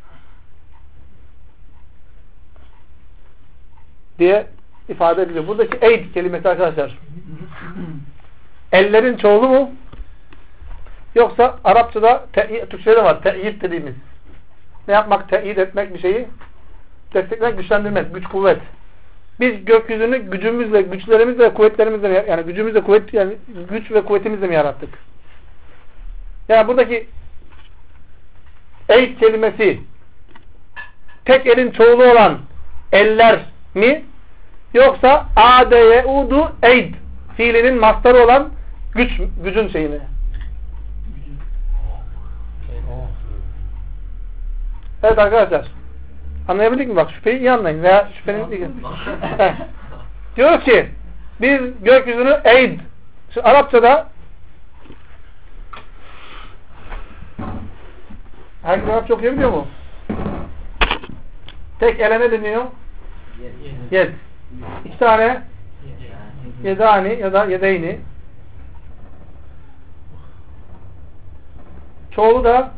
diye ifade ediliyor. Buradaki eyd kelimesi arkadaşlar ellerin çoğulu mu? Yoksa Arapçada Türkçe'de var. Te'yid dediğimiz. Ne yapmak? Te'yid etmek bir şeyi. Desteklemek, güçlendirmek. Güç, kuvvet. Biz gökyüzünü gücümüzle, güçlerimizle, kuvvetlerimizle yani gücümüzle, kuvvet yani güç ve kuvvetimizle mi yarattık? Yani buradaki eyd kelimesi tek elin çoğulu olan eller mi? Yoksa ade udu eyd fiilinin mastarı olan gücün şeyi mi? Evet arkadaşlar. Anlayabildik mi? Bak şüpheyi iyi anlayın. Veya şüphenin değil. Diyor ki biz gökyüzünü eyd. Şu Arapçada herkes Arapça okuyabiliyor mu? Tek ele ne deniyor? Yed. 2 tane yedani ya da yedeyni. Çoğulu da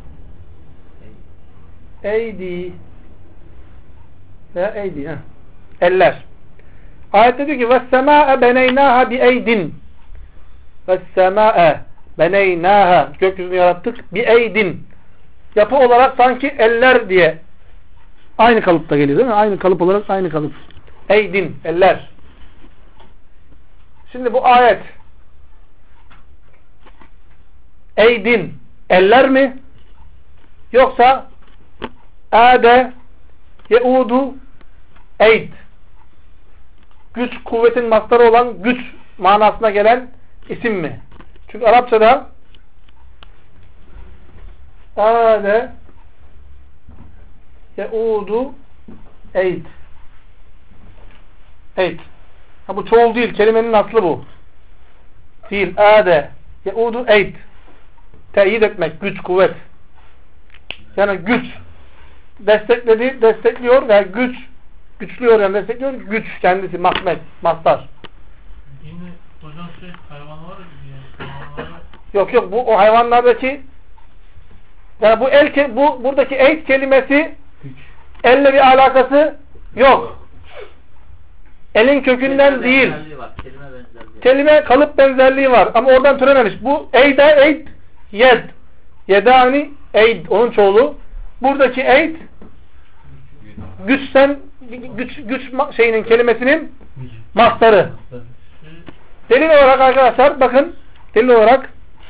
eydi veya eydi. Eller. Ayette diyor ki وَالسَّمَاءَ بَنَيْنَاهَا بِاَيْدٍ وَالسَّمَاءَ بَنَيْنَاهَا gökyüzünü yarattık بِاَيْدٍ yapı olarak sanki eller diye aynı kalıpta geliyor değil mi? Aynı kalıp olarak aynı kalıp. Eydin, eller. Şimdi bu ayet eydin, eller mi? Yoksa ade yeudu eyd güç, kuvvetin mastarı olan güç manasına gelen isim mi? Çünkü Arapçada ade yeudu eyd eyd. Ha bu çoğul değil. Kelimenin aslı bu. Fiil ade yeudu eyd. Teyit etmek. Güç, kuvvet. Yani güç destekledi, destekliyor ve güç güçlüyor yani destekliyor. Güç kendisi. Mahmet. Mastar. Yine hocam hayvan var ya. Yok bu o hayvanlardaki yani bu buradaki eyd kelimesi elle bir alakası yok. Elin kökünden değil. Kelime kalıp benzerliği var. Ama oradan türememiş. Bu eyde eyd yed. Yedani eyd. Onun çoğulu. Buradaki eyd güçten güç şeyinin kelimesinin mastarı. Delil olarak arkadaşlar bakın. Delil olarak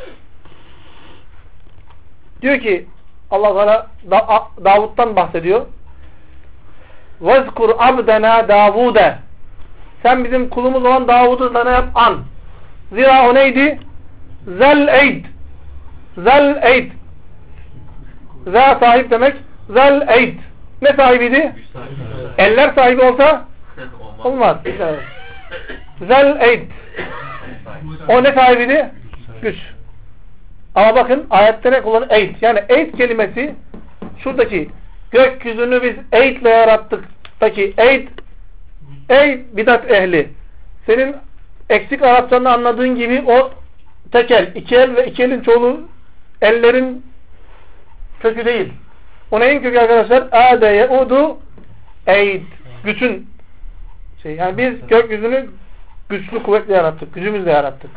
diyor ki Allah Teala Davud'dan bahsediyor. وَذْكُرْ عَبْدَنَا دَاوُودَ sen bizim kulumuz olan Davud'u sana yap an. Zira o neydi? Zel eyd. Zel eyd. Za sahip demek. Zel eyd. Ne sahibiydi? Eller sahibi olsa olmaz. Zel eyd. O ne sahibiydi? Güç. Ama bakın ayette ne kullanıyor? Eyd. Yani eyd kelimesi şuradaki gökyüzünü biz eydle yarattık. Peki eyd ey bidat ehli senin eksik Arapçanı anladığın gibi o tek el, 2 el ve 2 elin çoğulu ellerin kökü değil. O neyin kökü arkadaşlar? Ade yeudu eyd. Gücün şey. Yani biz gökyüzünü güçlü kuvvetle yarattık. Gücümüzle yarattık.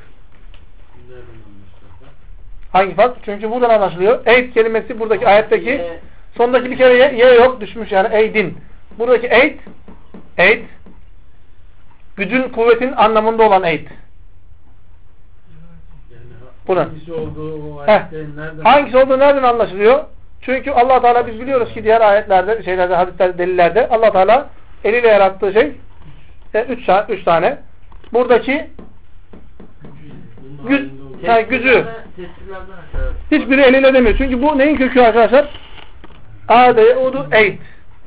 Hangi fark? Çünkü buradan anlaşılıyor. Eyd kelimesi buradaki ayetteki sondaki bir kere ye yok. Düşmüş yani eydin. Buradaki eyd gücün, kuvvetin anlamında olan eyd. Buna. Hangisi olduğu o ayetlerin nereden? Hangisi olduğu nereden anlaşılıyor? Çünkü Allah Teala biz biliyoruz ki diğer ayetlerde, hadislerde, delillerde Allah Teala eliyle yarattığı şey üç tane. Buradaki gücü hiçbiri eliyle demiyor. Çünkü bu neyin kökü arkadaşlar? A'de yeudu eyd.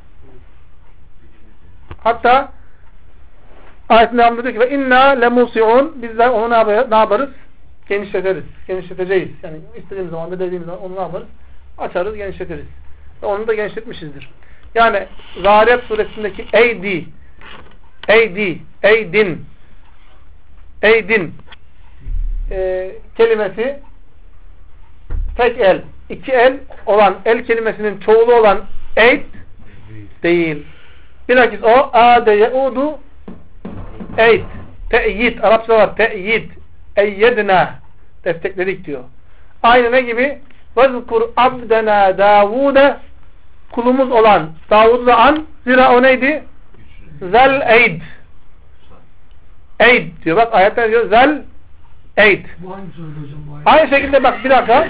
Hatta ayetin devamında diyor ki ve inna lemusi'un, bizler onu ne yaparız? Genişletiriz. Genişleteceğiz. Yani istediğimiz zaman da dediğimiz zaman onu ne yaparız? Açarız, genişletiriz. Ve onu da genişletmişizdir. Yani Zariyat suresindeki eydin kelimesi tek el, iki el olan el kelimesinin çoğulu olan eyd değil. Bilakis o a'de yeudu eyd. Te'yid. Arapçada var. Te'yid. Eyyedna. Destekledik diyor. Aynı ne gibi? Vezkur abdena Davud'e, kulumuz olan Davud'u da an. Zira o neydi? Zel eyd. Eyd diyor. Bak ayette diyor. Zel eyd. Bu hangi soruda hocam? Aynı şekilde bak bir dakika.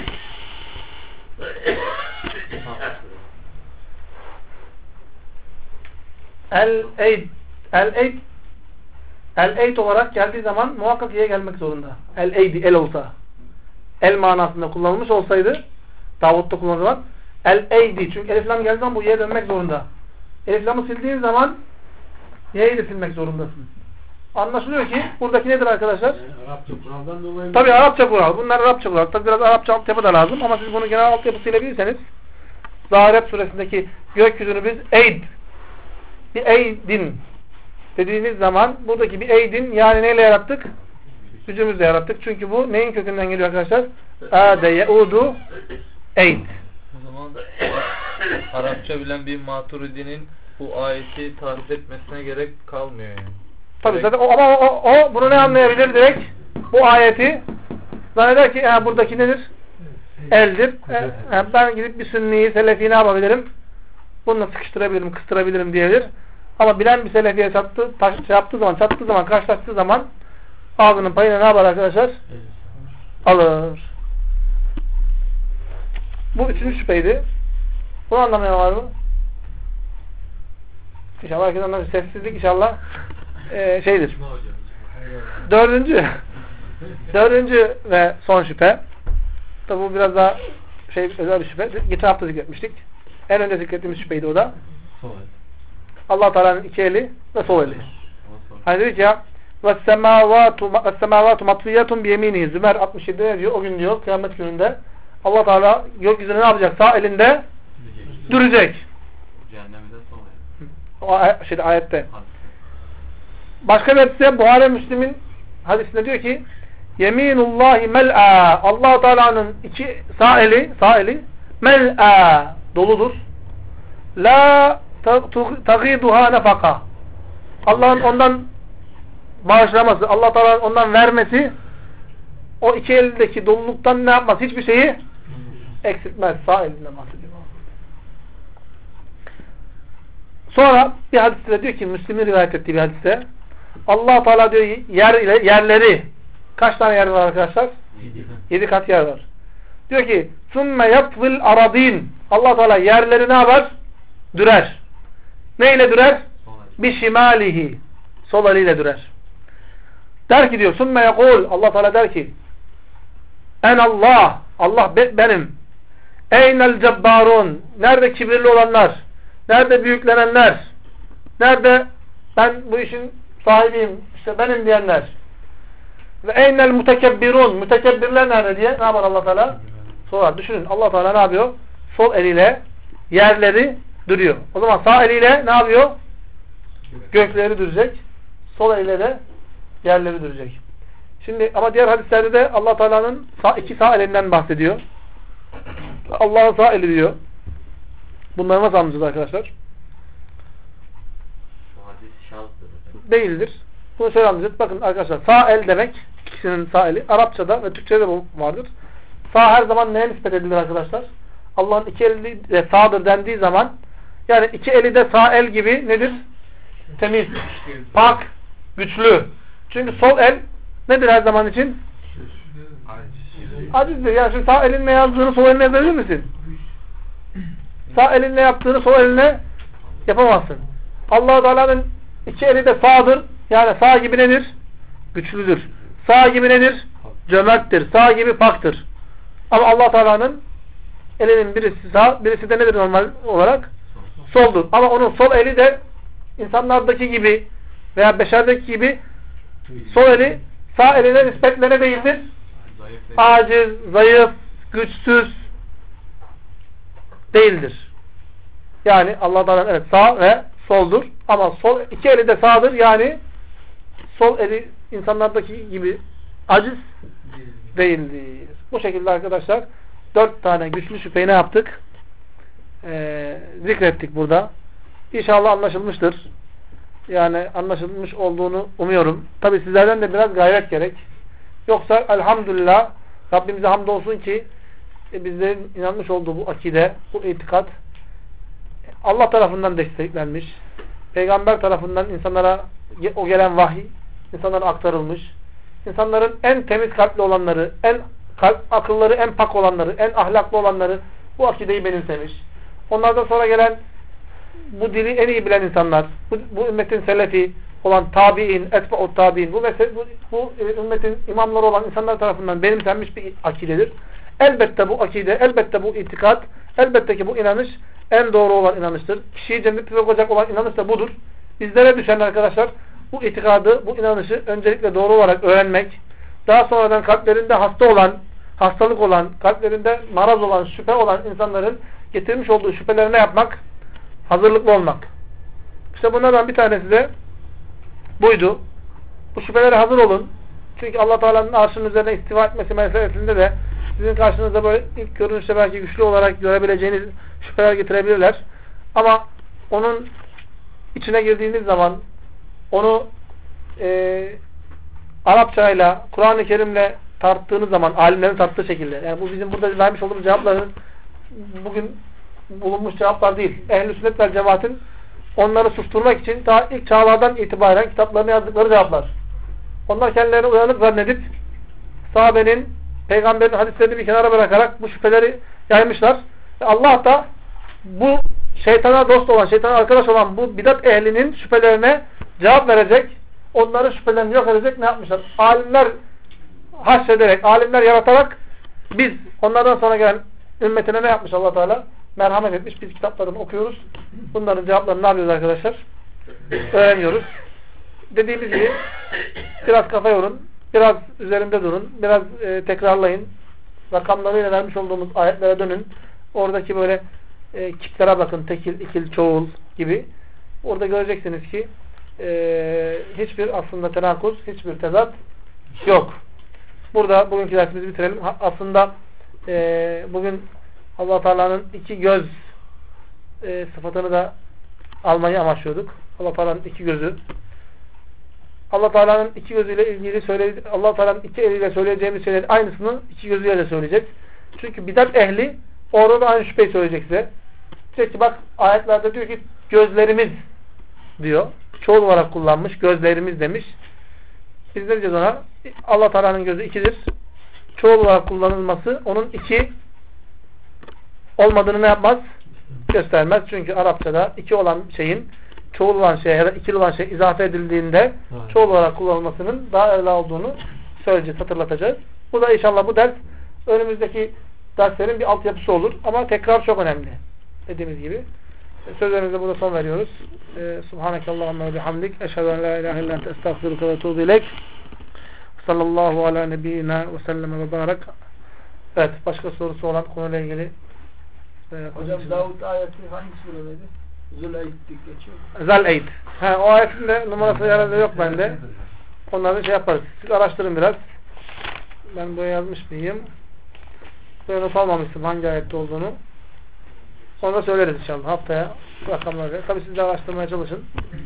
El-eyd olarak geldiği zaman muhakkak y'ye gelmek zorunda. El-eydi, el olsa. El manasında kullanılmış olsaydı Davud'da kullanılan el-eydi. Çünkü elif lam geldiği zaman bu y'ye dönmek zorunda. Elif lamı sildiğin zaman y'yi de silmek zorundasın. Anlaşılıyor ki buradaki nedir arkadaşlar? Arapça kuraldan dolayı. Tabii Arapça kural. Bunlar Arapça kural. Tabii biraz Arapça altyapı da lazım ama siz bunu genel altyapısıyla bilirseniz Zariyat suresindeki gökyüzünü biz eyd, bir eydin dediğimiz zaman buradaki bir eydin yani neyle yarattık? Gücümüzle yarattık. Çünkü bu neyin kökünden geliyor arkadaşlar? A'de yeudu eyd. O zaman Arapça bilen bir Maturidi'nin bu ayeti tarif etmesine gerek kalmıyor yani. Tabii zaten o bunu ne anlayabilir direkt? Bu ayeti zanneder ki buradaki nedir? Eldir. Ben gidip bir sünniyi, selefiyi ne yapabilirim? Bununla sıkıştırabilirim, kıstırabilirim diyebilir. Ama bilen bir selefiye çattığı zaman, karşılaştığı zaman ağzının payını ne yapar arkadaşlar? Alır. Bu üçüncü şüpheydi. Bunu anlamayan var mı? İnşallah herkes anlar. Sessizlik inşallah şeydir. Dördüncü ve son şüphe. Tabi bu biraz daha özel bir şüphe. Geçen hafta zikretmiştik. En önce zikrettiğimiz şüpheydi o da. Allah Teala'nın iki eli ve sol eli. Hani dedik ya وَالسَّمَاوَاتُ مَطْفِيَّةٌ بِيَمِينِهِ Zümer 67'de ne diyor? O gün diyor kıyamet gününde Allah Teala gökyüzüne ne yapacak? Sağ elinde dürecek. O ayette. Başka bir hadiste Buhari Müslim'in hadisinde diyor ki Yeminullahi mel'a, Allah Teala'nın iki sağ eli mel'a doludur. La tagiduha nefaka. Allah'ın ondan bağışlaması, Allah Teala'nın ondan vermesi o iki eldeki doluluktan ne yapmaz? Hiçbir şeyi eksiltmez. Sağ elinden bahsediyor. Sonra bir hadiste diyor ki Müslim'in rivayet ettiği bir hadiste Allah Teala diyor yerleri kaç tane yer var arkadaşlar? 7 kat yer var. Diyor ki ثُمَّ يَطْوِلْ aradin. Allah Teala yerleri ne yapar? Dürer. Neyle dürer? Bişimalihi. Sol eliyle dürer. Der ki diyor ثُمَّ يَقُولْ Allah Teala der ki en Allah. Allah benim. Eynel cebbarun. Nerede kibirli olanlar? Nerede büyüklenenler? Nerede ben bu işin sahibiyim, işte benim diyenler? Ve eynel mutekebbirun. Mütekebbirler nerede diye ne yapar Allah Teala? Sorar. Düşünün Allah Teala ne yapıyor? Sol eliyle yerleri duruyor. O zaman sağ eliyle ne yapıyor? Gökleri dürecek. Sol eliyle de yerleri dürecek. Şimdi ama diğer hadislerde de Allah Teala'nın iki sağ elinden bahsediyor. Allah'ın sağ eli diyor. Bunları nasıl anlayacağız arkadaşlar? Değildir. Bunu şöyle anlayacağız. Bakın arkadaşlar sağ el demek kişinin sağ eli. Arapçada ve Türkçe'de bu vardır. Sağ her zaman neye nispet edilir arkadaşlar? Allah'ın iki eli de sağdır dendiği zaman yani iki eli de sağ el gibi nedir? Temiz, pak, güçlü. Çünkü sol el nedir her zaman için? Acizdir. Yani şimdi sağ elinle yazdığını sol eline yazabilir misin? Sağ elinle yaptığını sol eline yapamazsın. Allah-u Teala'nın iki eli de sağdır. Yani sağ gibi nedir? Güçlüdür. Sağ gibi nedir? Cömerttir. Sağ gibi paktır. Ama Allah Teala'nın elinin birisi sağ, birisi de nedir normal olarak? Soldur. Ama onun sol eli de insanlardaki gibi veya beşerdeki gibi sol eli sağ eline nispetle ne değildir? Aciz, zayıf, güçsüz değildir. Yani Allah Teala evet sağ ve soldur. Ama sol iki eli de sağdır. Yani sol eli insanlardaki gibi aciz değildir. Bu şekilde arkadaşlar 4 tane güçlü şüpheyi ne yaptık? Zikrettik burada. İnşallah anlaşılmıştır. Yani anlaşılmış olduğunu umuyorum. Tabi sizlerden de biraz gayret gerek. Yoksa elhamdülillah Rabbimize hamdolsun ki bizlerin inanmış olduğu bu akide, bu itikat Allah tarafından desteklenmiş. Peygamber tarafından insanlara o gelen vahiy insanlara aktarılmış. İnsanların en temiz kalpli olanları, akılları en pak olanları, en ahlaklı olanları bu akideyi benimsemiş. Onlardan sonra gelen bu dili en iyi bilen insanlar, bu ümmetin selefi olan tabi'in, etba'ut tabi'in, bu ümmetin imamları olan insanlar tarafından benimsenmiş bir akidedir. Elbette bu akide, elbette bu itikat, elbette ki bu inanış en doğru olan inanıştır. Kişiyi cennete sokacak olan inanış da budur. Bizlere düşen arkadaşlar bu itikadı, bu inanışı öncelikle doğru olarak öğrenmek, daha sonradan kalplerinde hastalık olan, kalplerinde maraz olan, şüphe olan insanların getirmiş olduğu şüphelerine yapmak, hazırlıklı olmak. İşte bunlardan bir tanesi de buydu. Bu şüphelere hazır olun. Çünkü Allah Teala'nın arşının üzerine istiva etmesi meselesinde de sizin karşınıza böyle ilk görünüşte belki güçlü olarak görebileceğiniz şüpheler getirebilirler. Ama onun içine girdiğiniz zaman onu Arapçayla, Kur'an-ı Kerim'le tarttığınız zaman, alimlerin tarttığı şekilde, yani bu bizim burada vermiş olduğumuz cevapların bugün bulunmuş cevaplar değil. Ehl-i Sünnet vel Cemaat'in onları susturmak için daha ilk çağlardan itibaren kitaplarına yazdıkları cevaplar. Onlar kendilerini uyanık zannedip sahabenin, peygamberin hadislerini bir kenara bırakarak bu şüpheleri yaymışlar. Ve Allah da bu şeytana dost olan, şeytana arkadaş olan bu bidat ehlinin şüphelerine cevap verecek, onların şüphelerini yok edecek ne yapmışlar? Alimler haşrederek, alimler yaratarak biz onlardan sonra gelen ümmetine ne yapmış Allah Teala? Merhamet etmiş. Biz kitaplarını okuyoruz. Bunların cevaplarını ne yapıyoruz arkadaşlar? Öğreniyoruz. Dediğimiz gibi biraz kafa yorun, biraz üzerinde durun, biraz tekrarlayın. Rakamlarıyla vermiş olduğumuz ayetlere dönün. Oradaki böyle kitlere bakın. Tekil, ikil, çoğul gibi. Orada göreceksiniz ki hiçbir aslında tenakuz, hiçbir tezat yok. Burada bugünkü dersimizi bitirelim. Aslında bugün Allah Teala'nın iki göz sıfatını da almayı amaçlıyorduk. Allah Teala'nın iki gözü. Allah Teala'nın iki gözüyle ilgili Allah Teala'nın iki eliyle söyleyeceğimiz şeylerin aynısını iki gözüyle de söyleyecek. Çünkü bidat ehli orada da aynı şüpheyi söyleyecek size. Diyecek ki bak ayetlerde diyor ki gözlerimiz diyor. Çoğul olarak kullanmış. Gözlerimiz demiş. Biz ne diyeceğiz ona? Allah Teala'nın gözü ikidir. Çoğul olarak kullanılması onun iki olmadığını ne yapmaz? Göstermez. Çünkü Arapçada iki olan şeyin çoğul olan şeye ya da ikili olan şey izafe edildiğinde çoğul olarak kullanılmasının daha evla olduğunu söyleyeceğiz, hatırlatacağız. Bu da inşallah bu ders önümüzdeki derslerin bir altyapısı olur. Ama tekrar çok önemli. Dediğimiz gibi. Sözlerimize burada son veriyoruz. Subhanakallahumma ve bihamdik. Eşhedü en la ilahe illa ente estağfiruke ve etûbü ileyk. Sallallahu ala nebiyyina ve sellem ve barak. Evet. Başka sorusu olan konuyla ilgili. Hocam Davut ayeti hangi suredeydi? Zul-Eyd'dik geçiyor. Zal-Eyd. O ayetin de numarası herhalde yok bende. Onları şey yaparız. Siz araştırın biraz. Ben buraya yazmış mıyım? Buraya not almamıştım hangi ayette olduğunu. Sonra söyleriz inşallah haftaya rakamları. Tabi siz de araştırmaya çalışın.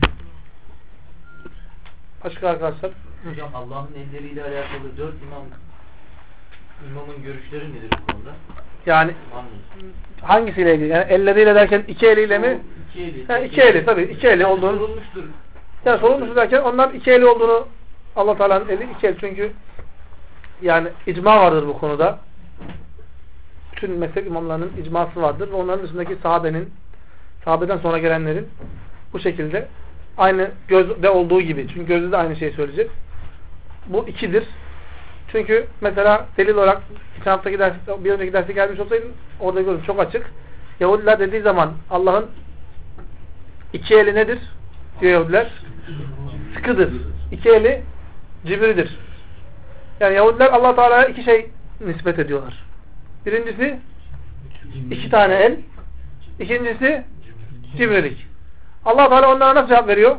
Başka arkadaşlar. Hocam Allah'ın elleriyle alakalı 4 imamın görüşleri nedir bu konuda? Yani hangisiyle ilgili? Yani elleriyle derken iki eliyle mi? İki eli tabii. İki eli olduğunu. Sorulmuştur. Yani sorulmuştur derken onlar iki eli olduğunu Allah Teala'nın eli iki el. Çünkü yani icma vardır bu konuda. Bütün mezhep imamlarının icması vardır. Ve onların dışındaki sahabeden sonra gelenlerin bu şekilde aynı gözde olduğu gibi. Çünkü gözde de aynı şeyi söyleyecek. Bu ikidir. Çünkü mesela delil olarak geçen haftaki ders, bir önceki derse gelmiş olsaydın orada görün çok açık. Yahudiler dediği zaman Allah'ın iki eli nedir? Diyor Yahudiler. Sıkıdır. İki eli cibridir. Yani Yahudiler Allah Teala'ya iki şey nispet ediyorlar. Birincisi iki tane el. İkincisi cibrilik. Allah Teala onlara nasıl cevap veriyor?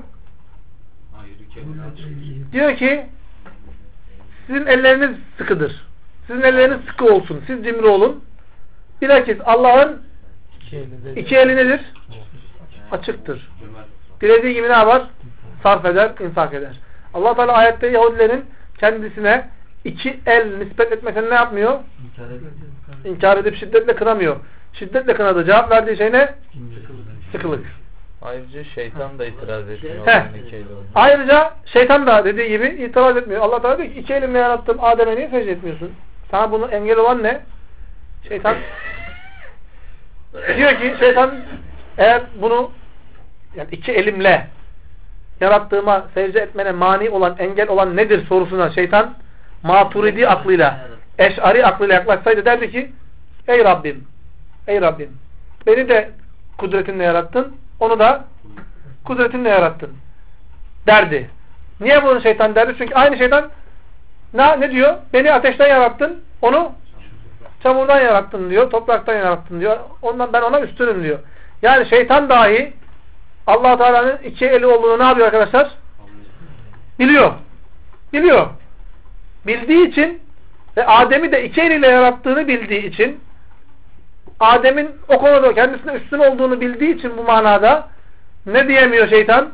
Diyor ki sizin elleriniz sıkıdır. Sizin elleriniz sıkı olsun. Siz cimri olun. Bilakis Allah'ın iki eli nedir? Açıktır. Dilediği gibi ne yapar? Sarf eder, infak eder. Allah Teala ayette Yahudilerin kendisine iki el nispet etmesini ne yapmıyor? İnkar edip şiddetle kınamıyor. Şiddetle kınadı. Cevap verdiği şey ne? Sıkılık. Ayrıca şeytan da itiraz etmiyor. Ayrıca şeytan da dediği gibi itiraz etmiyor. Allah Teala diyor ki iki elimle yarattım Adem'e niye secde etmiyorsun? Sana bunu engel olan ne? Şeytan diyor ki şeytan eğer bunu yani iki elimle yarattığıma secde etmene mani olan, engel olan nedir sorusuna şeytan Maturidi aklıyla, Eş'ari aklıyla yaklaşsaydı derdi ki ey Rabbim, ey Rabbim beni de kudretinle yarattın, onu da kudretinle yarattın derdi. Niye bunu şeytan derdi? Çünkü aynı şeytan ne diyor? Beni ateşten yarattın, onu çamurdan yarattın diyor, topraktan yarattın diyor. Ondan ben ona üstünüm diyor. Yani şeytan dahi Allah Teala'nın iki eli olduğunu ne yapıyor arkadaşlar? Biliyor. Biliyor. Bildiği için ve Adem'i de iki eliyle yarattığını bildiği için Adem'in o konuda kendisine üstün olduğunu bildiği için bu manada ne diyemiyor şeytan?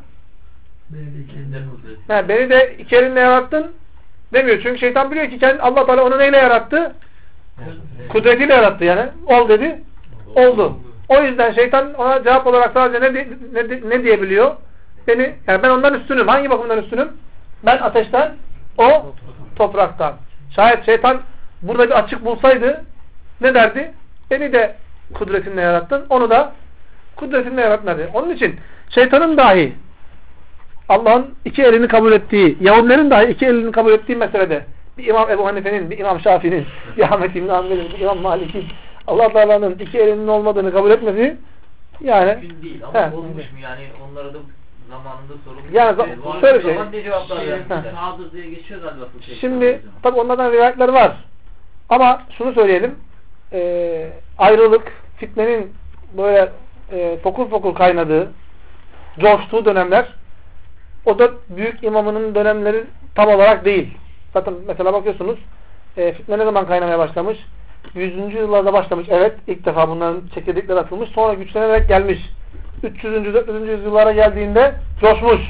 Beni de iki elinle yarattın demiyor. Çünkü şeytan biliyor ki Allah Teala onu neyle yarattı? Kudretiyle yarattı yani. Ol dedi. Oldu. O yüzden şeytan ona cevap olarak sadece ne diyebiliyor? Yani ben ondan üstünüm. Hangi bakımdan üstünüm? Ben ateşten, o topraktan. Şayet şeytan burada bir açık bulsaydı ne derdi? Beni de kudretinle yarattın, onu da kudretinle yarattın derdi. Onun için şeytanın dahi Allah'ın iki elini kabul ettiği, Yahudilerin dahi iki elini kabul ettiği meselede bir İmam Ebu Hanife'nin, bir İmam Şafii'nin, bir Ahmet İbn Hanbel'in, bir İmam Malik'in Allah Teala'nın iki elinin olmadığını kabul etmesi yani mümkün değil ama olmuş mu yani onlara da zamanında sorulmuş. Yani şöyle şey. Sağdır diye geçiyor galiba. Şimdi tabi onlardan rivayetler var. Ama şunu söyleyelim. Ayrılık, fitnenin böyle fokur fokur kaynadığı, coştuğu dönemler o dört büyük imamının dönemleri tam olarak değil. Zaten mesela bakıyorsunuz fitne ne zaman kaynamaya başlamış? 100. yıllarda başlamış. Evet. İlk defa bunların çekirdekleri atılmış. Sonra güçlenerek gelmiş. 300. 400. yüzyıllara geldiğinde coşmuş.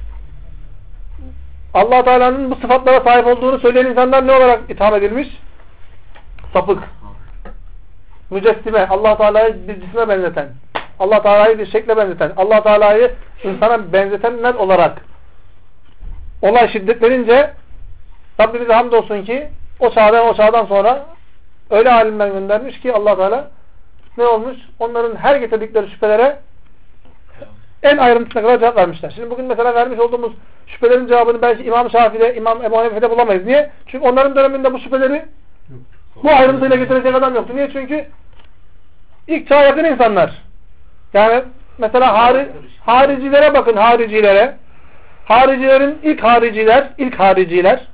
Allah Teala'nın bu sıfatlara sahip olduğunu söyleyen insanlar ne olarak itham edilmiş? Sapık. Mücessime. Allah Teala'yı bir cisme benzeten. Allah Teala'yı bir şekle benzeten. Allah Teala'yı insana benzetenler olarak olay şiddetlerince Rabbimize hamdolsun ki o çağdan sonra öyle alimler göndermiş ki Allah Teala ne olmuş? Onların her getirdikleri şüphelere en ayrıntısına kadar cevap vermişler. Şimdi bugün mesela vermiş olduğumuz şüphelerin cevabını belki İmam Şafii'de, İmam Ebu Hanife'de bulamayız. Niye? Çünkü onların döneminde bu şüpheleri bu ayrıntıyla getirecek adam yoktu. Niye? Çünkü ilk çağa yakın insanlar. Yani mesela haricilere bakın, haricilere. Haricilerin ilk hariciler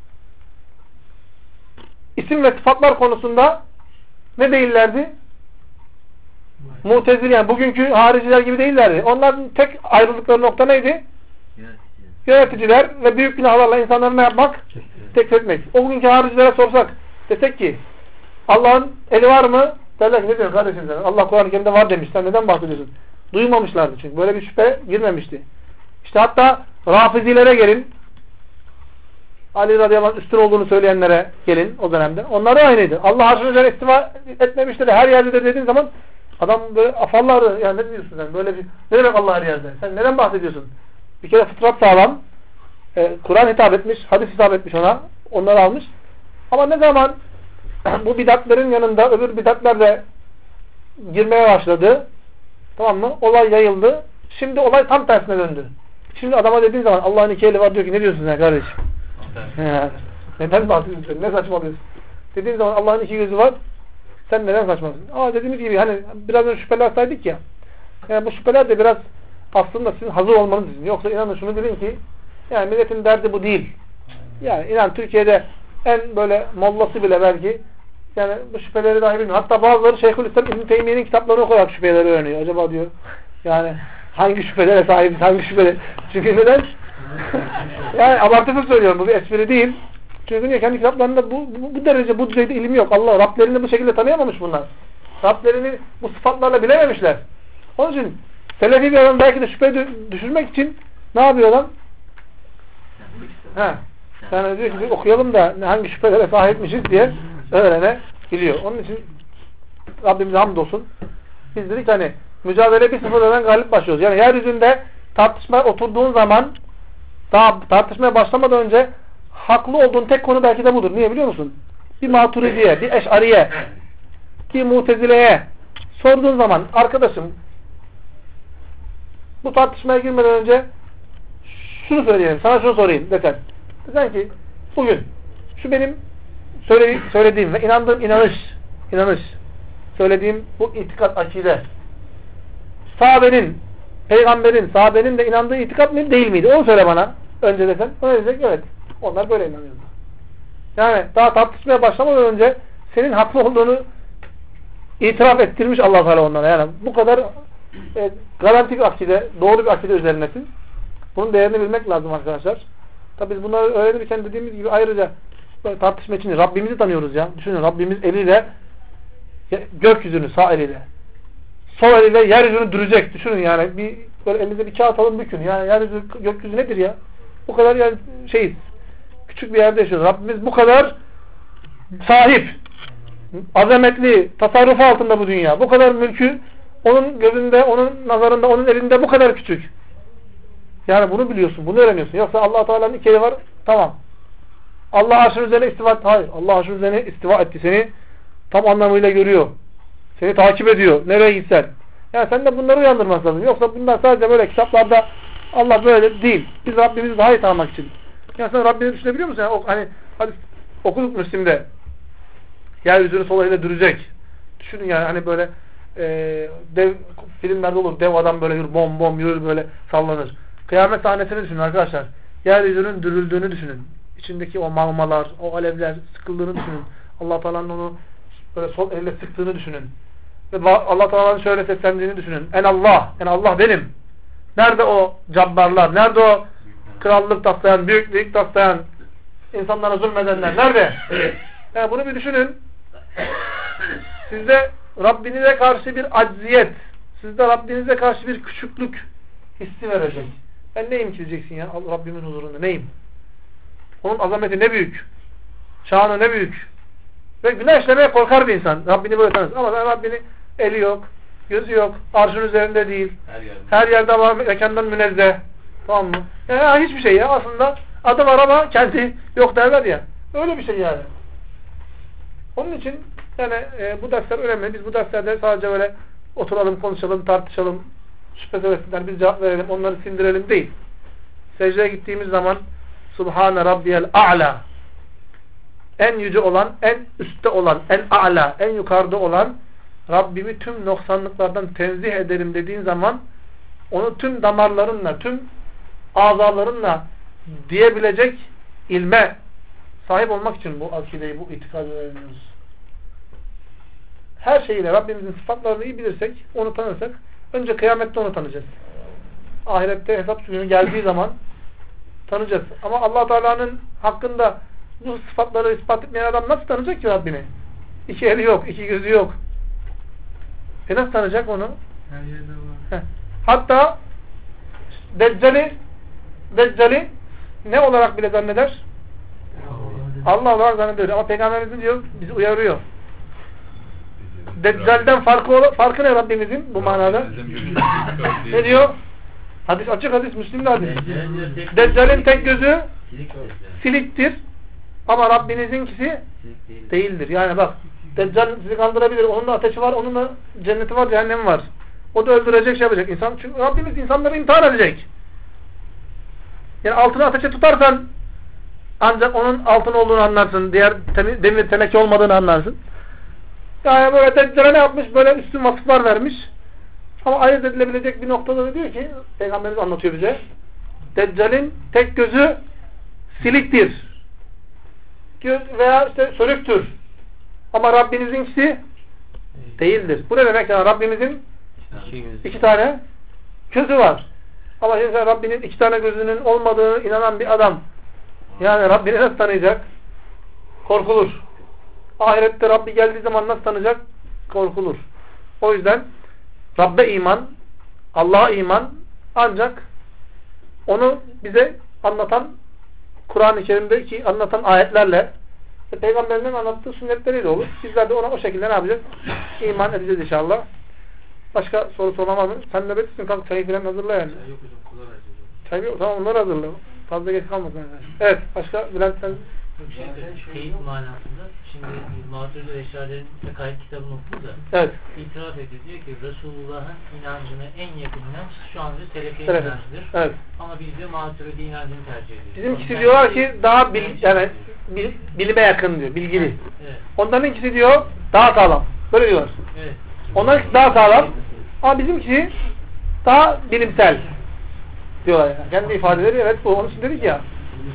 isim ve sıfatlar konusunda ne değillerdi? Mutezili, yani bugünkü hariciler gibi değillerdi. Onların tek ayrıldıkları nokta neydi? Yöneticiler ve büyük günahlarla insanları ne yapmak? Tekfir etmek. O bugünkü haricilere sorsak, desek ki Allah'ın eli var mı? Derler ki ne diyorsun kardeşim sen? Allah Kur'an-ı Kerim'de var demiş. Sen neden bahsediyorsun? Duymamışlardı çünkü. Böyle bir şüphe girmemişti. İşte hatta Rafizilere gelin. Ali radıyallahu anh üstün olduğunu söyleyenlere gelin o dönemde. Onlar da aynıydı. Allah arşın üzerine istiva etmemiştir. Her yerde de dediğin zaman adam böyle afallardı. Yani ne diyorsun sen? Böyle bir, ne demek Allah her yerde? Sen neden bahsediyorsun? Bir kere fıtrat sağlam. Kur'an hitap etmiş. Hadis hitap etmiş ona. Onları almış. Ama ne zaman bu bidatlerin yanında öbür bidatler de girmeye başladı, tamam mı? Olay yayıldı. Şimdi olay tam tersine döndü. Şimdi adama dediğin zaman Allah'ın iki eli var diyor ki ne diyorsun sen kardeşim? Neden bahsediyorsun? Ne saçmalıyorsun? Dediğin zaman Allah'ın iki gözü var. Sen neden saçmalıyorsun? Dediğimiz gibi hani biraz önce şüpheler saydık ya. Yani bu şüpheler de biraz aslında sizin hazır olmanız için. Yoksa inanın şunu bilin ki yani milletin derdi bu değil. Yani inan Türkiye'de en böyle mollası bile belki yani bu şüpheleri dahi bilmiyor. Hatta bazıları Şeyhülislam İbn Teymiye'nin kitaplarını koyarak şüpheleri öğreniyor. Acaba diyor yani hangi şüphelere sahibiz, hangi şüpheler? Çünkü neden? Yani abartılı söylüyorum, bu bir espri değil. Çünkü niye? Kendi kitaplarında bu derece, bu düzeyde ilim yok. Allah Rablerini bu şekilde tanıyamamış bunlar. Rablerini bu sıfatlarla bilememişler. Onun için Selefi bir adam belki de şüphe düşürmek için ne yapıyor adam? Yani diyor ki okuyalım da hangi şüphelere sahipmişiz diye öğrenebiliyor. Onun için Rabbimize hamdolsun. Biz dedik hani mücadele 1-0'dan galip başlıyoruz. Yani yeryüzünde tartışmaya oturduğun zaman daha tartışmaya başlamadan önce haklı olduğun tek konu belki de budur. Niye biliyor musun? Bir Maturidiye, bir Eş'ariye, bir Mutezile'ye sorduğun zaman arkadaşım bu tartışmaya girmeden önce şunu söyleyeyim, sana şunu sorayım desen. Desen ki bugün şu benim söylediğim ve inandığım inanış söylediğim bu itikat akide sahabenin, peygamberin, sahabenin de inandığı itikat mı değil miydi? Onu söyle bana önce desen. Ona diyecek evet. Onlar böyle inanıyordu. Yani daha tartışmaya başlamadan önce senin haklı olduğunu itiraf ettirmiş Allah Teala onlara. Yani bu kadar garanti bir akide, doğru bir akide üzerindesin. Bunun değerini bilmek lazım arkadaşlar. Tabi biz bunları öğrenirken dediğimiz gibi ayrıca tartışma için Rabbimizi tanıyoruz ya. Düşünün Rabbimiz eliyle gökyüzünü sağ eliyle, sol eliyle yeryüzünü dürecek. Düşünün yani bir böyle elinizde bir kağıt alın bükün. Yani yeryüzü, gökyüzü nedir ya? Bu kadar yani küçük bir yerde yaşıyoruz. Rabbimiz bu kadar sahip, azametli, tasarrufu altında bu dünya. Bu kadar mülkü onun gözünde, onun nazarında, onun elinde bu kadar küçük. Yani bunu biliyorsun, bunu öğreniyorsun. Yoksa Allah Teala'nın iki eli var, tamam. Allah arşın üzerine istiva etti. Hayır, Allah arşın üzerine istiva etti. Seni tam anlamıyla görüyor. Seni takip ediyor. Nereye gitsen. Yani sen de bunları uyandırması lazım. Yoksa bunlar sadece böyle kitaplarda Allah böyle değil. Biz Rabbimizi daha iyi tanımak için. Yani sen Rabbini düşünebiliyor musun? Yani hani hadis okuduk Müslim'de. Yeryüzünü sol eliyle dürecek. Düşünün yani hani böyle dev filmlerde olur. Dev adam böyle yürür, bom yürür böyle sallanır. Kıyamet sahnesini düşünün arkadaşlar. Yeryüzünün dürüldüğünü düşünün. İçindeki o mağmalar, o alevler sıkıldığını düşünün. Allah Teala'nın onu böyle sol eliyle sıktığını düşünün. Ve Allah Teala'nın şöyle seslendiğini düşünün. En Allah benim. Nerede o cabbarlar? Nerede o krallık taslayan, büyüklük taslayan, insanlara zulmedenler? Nerede? Yani bunu bir düşünün. Sizde Rabbinize karşı bir acziyet, sizde Rabbinize karşı bir küçüklük hissi verecek. Ben neyim ki diyeceksin ya Rabbimin huzurunda? Neyim? Onun azameti ne büyük. Şanı ne büyük. Ve günah işlemeye korkar bir insan. Rabbini böyle tanır. Ama sen Rabbini eli yok, gözü yok, arşın üzerinde değil. Her yerde var, mekandan münezzeh. Tamam mı? Yani hiçbir şey ya. Aslında adı var ama kendi yok derler ya. Öyle bir şey yani. Onun için yani bu dersler önemli. Biz bu derslerde sadece böyle oturalım, konuşalım, tartışalım, şüphe söylesinler, biz cevap verelim, onları sindirelim değil. Secdeye gittiğimiz zaman Subhane Rabbiyel A'la, en yüce olan, en üstte olan, en a'la, en yukarıda olan Rabbimi tüm noksanlıklardan tenzih ederim dediğin zaman onu tüm damarlarınla, tüm azalarınla diyebilecek ilme sahip olmak için bu akideyi, bu itikadı öğreniyoruz. Her şeyiyle Rabbimizin sıfatlarını iyi bilirsek, onu tanırsak, önce kıyamette onu tanıyacağız. Ahirette hesap günü geldiği zaman tanıyacağız. Ama Allah Teala'nın hakkında bu sıfatları ispat etmeyen adam nasıl tanıyacak ki Rabbini? İki eli yok, iki gözü yok. Nasıl tanıyacak onu? Her yerde var. Hatta Deccali ne olarak bile zanneder? Allah olarak zannediyor. Ama Peygamberimiz diyor, bizi uyarıyor. Deccal'den farkı ne Rabbimizin bu manada? Ne diyor? Hadis açık hadis, Müslim'de hadis. Deccal'in tek gözü siliktir. Ama Rabbinizinkisi değildir. Yani bak, Deccal sizi kandırabilir. Onun da ateşi var, onun da cenneti var, cehennemi var. O da öldürecek, şey yapacak. Çünkü Rabbimiz insanları imtihan edecek. Yani altını ateşe tutarsan ancak onun altın olduğunu anlarsın. Diğer demir teneke olmadığını anlarsın. Yani böyle Deccal'e ne yapmış? Böyle üstün vasıflar vermiş. Ama ayırt edilebilecek bir noktada da diyor ki, Peygamberimiz anlatıyor bize. Deccal'in tek gözü siliktir. Veya işte sönüktür. Ama Rabbinizinkisi değildir. Bu ne demek? Yani Rabbimizin iki tane gözü var. Ama şimdi sen Rabbinin iki tane gözünün olmadığını inanan bir adam, yani Rabbini nasıl tanıyacak? Korkulur. Ahirette Rabbi geldiği zaman nasıl tanıyacak? Korkulur. O yüzden Rabbe iman, Allah'a iman ancak onu bize anlatan, Kur'an-ı Kerim'deki anlatan ayetlerle ve Peygamberinin anlattığı sünnetleriyle olur. Bizler de ona o şekilde ne yapacağız? İman edeceğiz inşallah. Başka soru soramaz mı? Sen de bekliyorsun, kalk çayı falan hazırla yani. Yok hocam, kolay hazırlayacağım. Çay yok, tamam onları hazırla. Fazla geç kalmasın. Evet, başka Bülent sen... Teyit manasında, şimdi Maturidi ve Eşari'nin Fekaih kitabını okudu da evet. itiraf ediyor, diyor ki Resulullah'ın inancına en yakın inanç şu anda Selefi evet. inancıdır. Evet. Ama biz de Maturidi inancını tercih ediyoruz. Bizimkisi diyorlar ki daha bilime yakın diyor, bilgili. Evet. Onlarınkisi diyor daha sağlam. Böyle diyorlar. Evet. Onlarınkisi daha sağlam ama bizimkisi daha bilimsel diyorlar yani. Kendi ifadeleri, evet bu onun için dedik ya.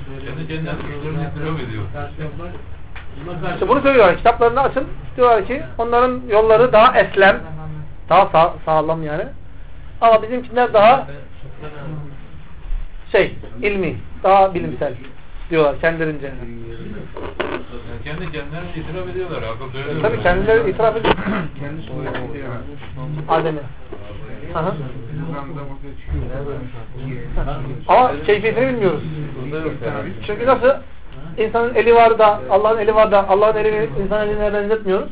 İşte bunu söylüyorlar. Kitaplarını açın. Diyorlar ki onların yolları daha eslem, daha sağlam yani. Ama bizimkiler daha ilmi, daha bilimsel diyorlar kendilerince. Kendi kendilerine itiraf ediyorlar. Tabii kendileri itiraf ediyor. Adem'i. Ama keyfiyetini bilmiyoruz. Çünkü nasıl? İnsanın eli var da, Allah'ın eli var da, Allah'ın elini insan eline benzetmiyoruz.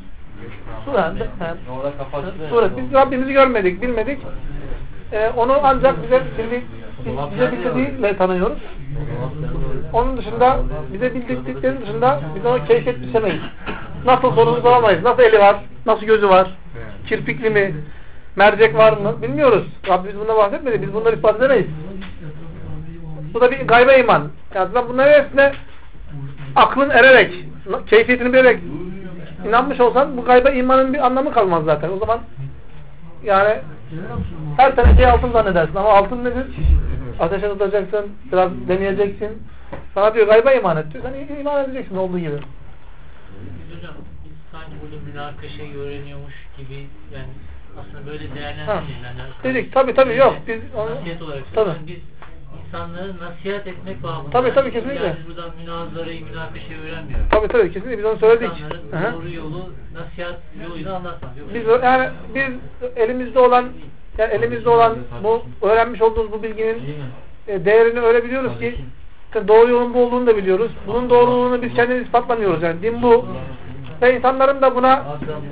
Suret. Biz Rabbimizi görmedik, bilmedik. Onu ancak bize bildirdiğiyle tanıyoruz. Onun dışında, bize bildirdiklerinin dışında biz ona keyfiyet biçemeyiz. Nasıl sorunu soramayız. Nasıl eli var, nasıl gözü var, kirpikli mi, mercek var mı bilmiyoruz. Rabbimiz bundan bahsetmedi. Biz bunları ispat edemeyiz. Bu da bir gaybe iman. Yani bunların hepsine aklın ererek, keyfiyetini bilerek inanmış olsan bu gaybe imanın bir anlamı kalmaz zaten. O zaman yani her tenekeyi altın zannedersin ama altın nedir? Ateşe tutacaksın, biraz deneyeceksin. Sana diyor gaybe iman et diyor. Sen iman edeceksin olduğu gibi. Biz hocam sanki burada münakaşayı öğreniyormuş gibi yani aslında böyle değerlendirmeyin. Yani dedik tabii yok. Biz nasihat olarak söylüyoruz. Biz insanları nasihat etmek bağımında. Tabii kesinlikle. Yani biz buradan münazarayı, münakaşayı öğrenmiyoruz. Tabii kesinlikle biz onu söyledik. İnsanların doğru yolu, nasihat yoluyla anlatmak. Biz elimizde olan bu öğrenmiş olduğumuz bu bilginin değerini öyle biliyoruz ki doğru yolun bu olduğunu da biliyoruz. Bunun doğruluğunu biz kendimiz ispatlamıyoruz. Yani din bu. Ve insanların da buna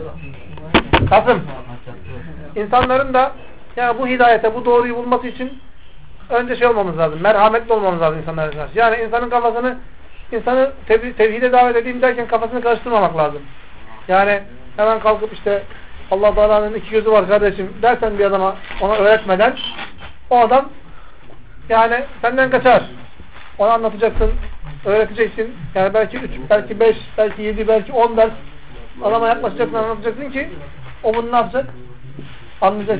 insanların da yani bu hidayete, bu doğruyu bulması için önce olmamız lazım. Merhametli olmamız lazım insanlara karşı. Yani insanı tevhide davet edeyim derken kafasını karıştırmamak lazım. Yani hemen kalkıp işte Allah Teala'nın iki gözü var kardeşim dersen bir adama ona öğretmeden o adam yani senden kaçar. Ona anlatacaksın, öğreteceksin. Yani belki 3, belki 5, belki 7, belki 10 ders adama yaklaşacaksın, anlatacaksın ki o bunu ne yapacak? Anlayacak.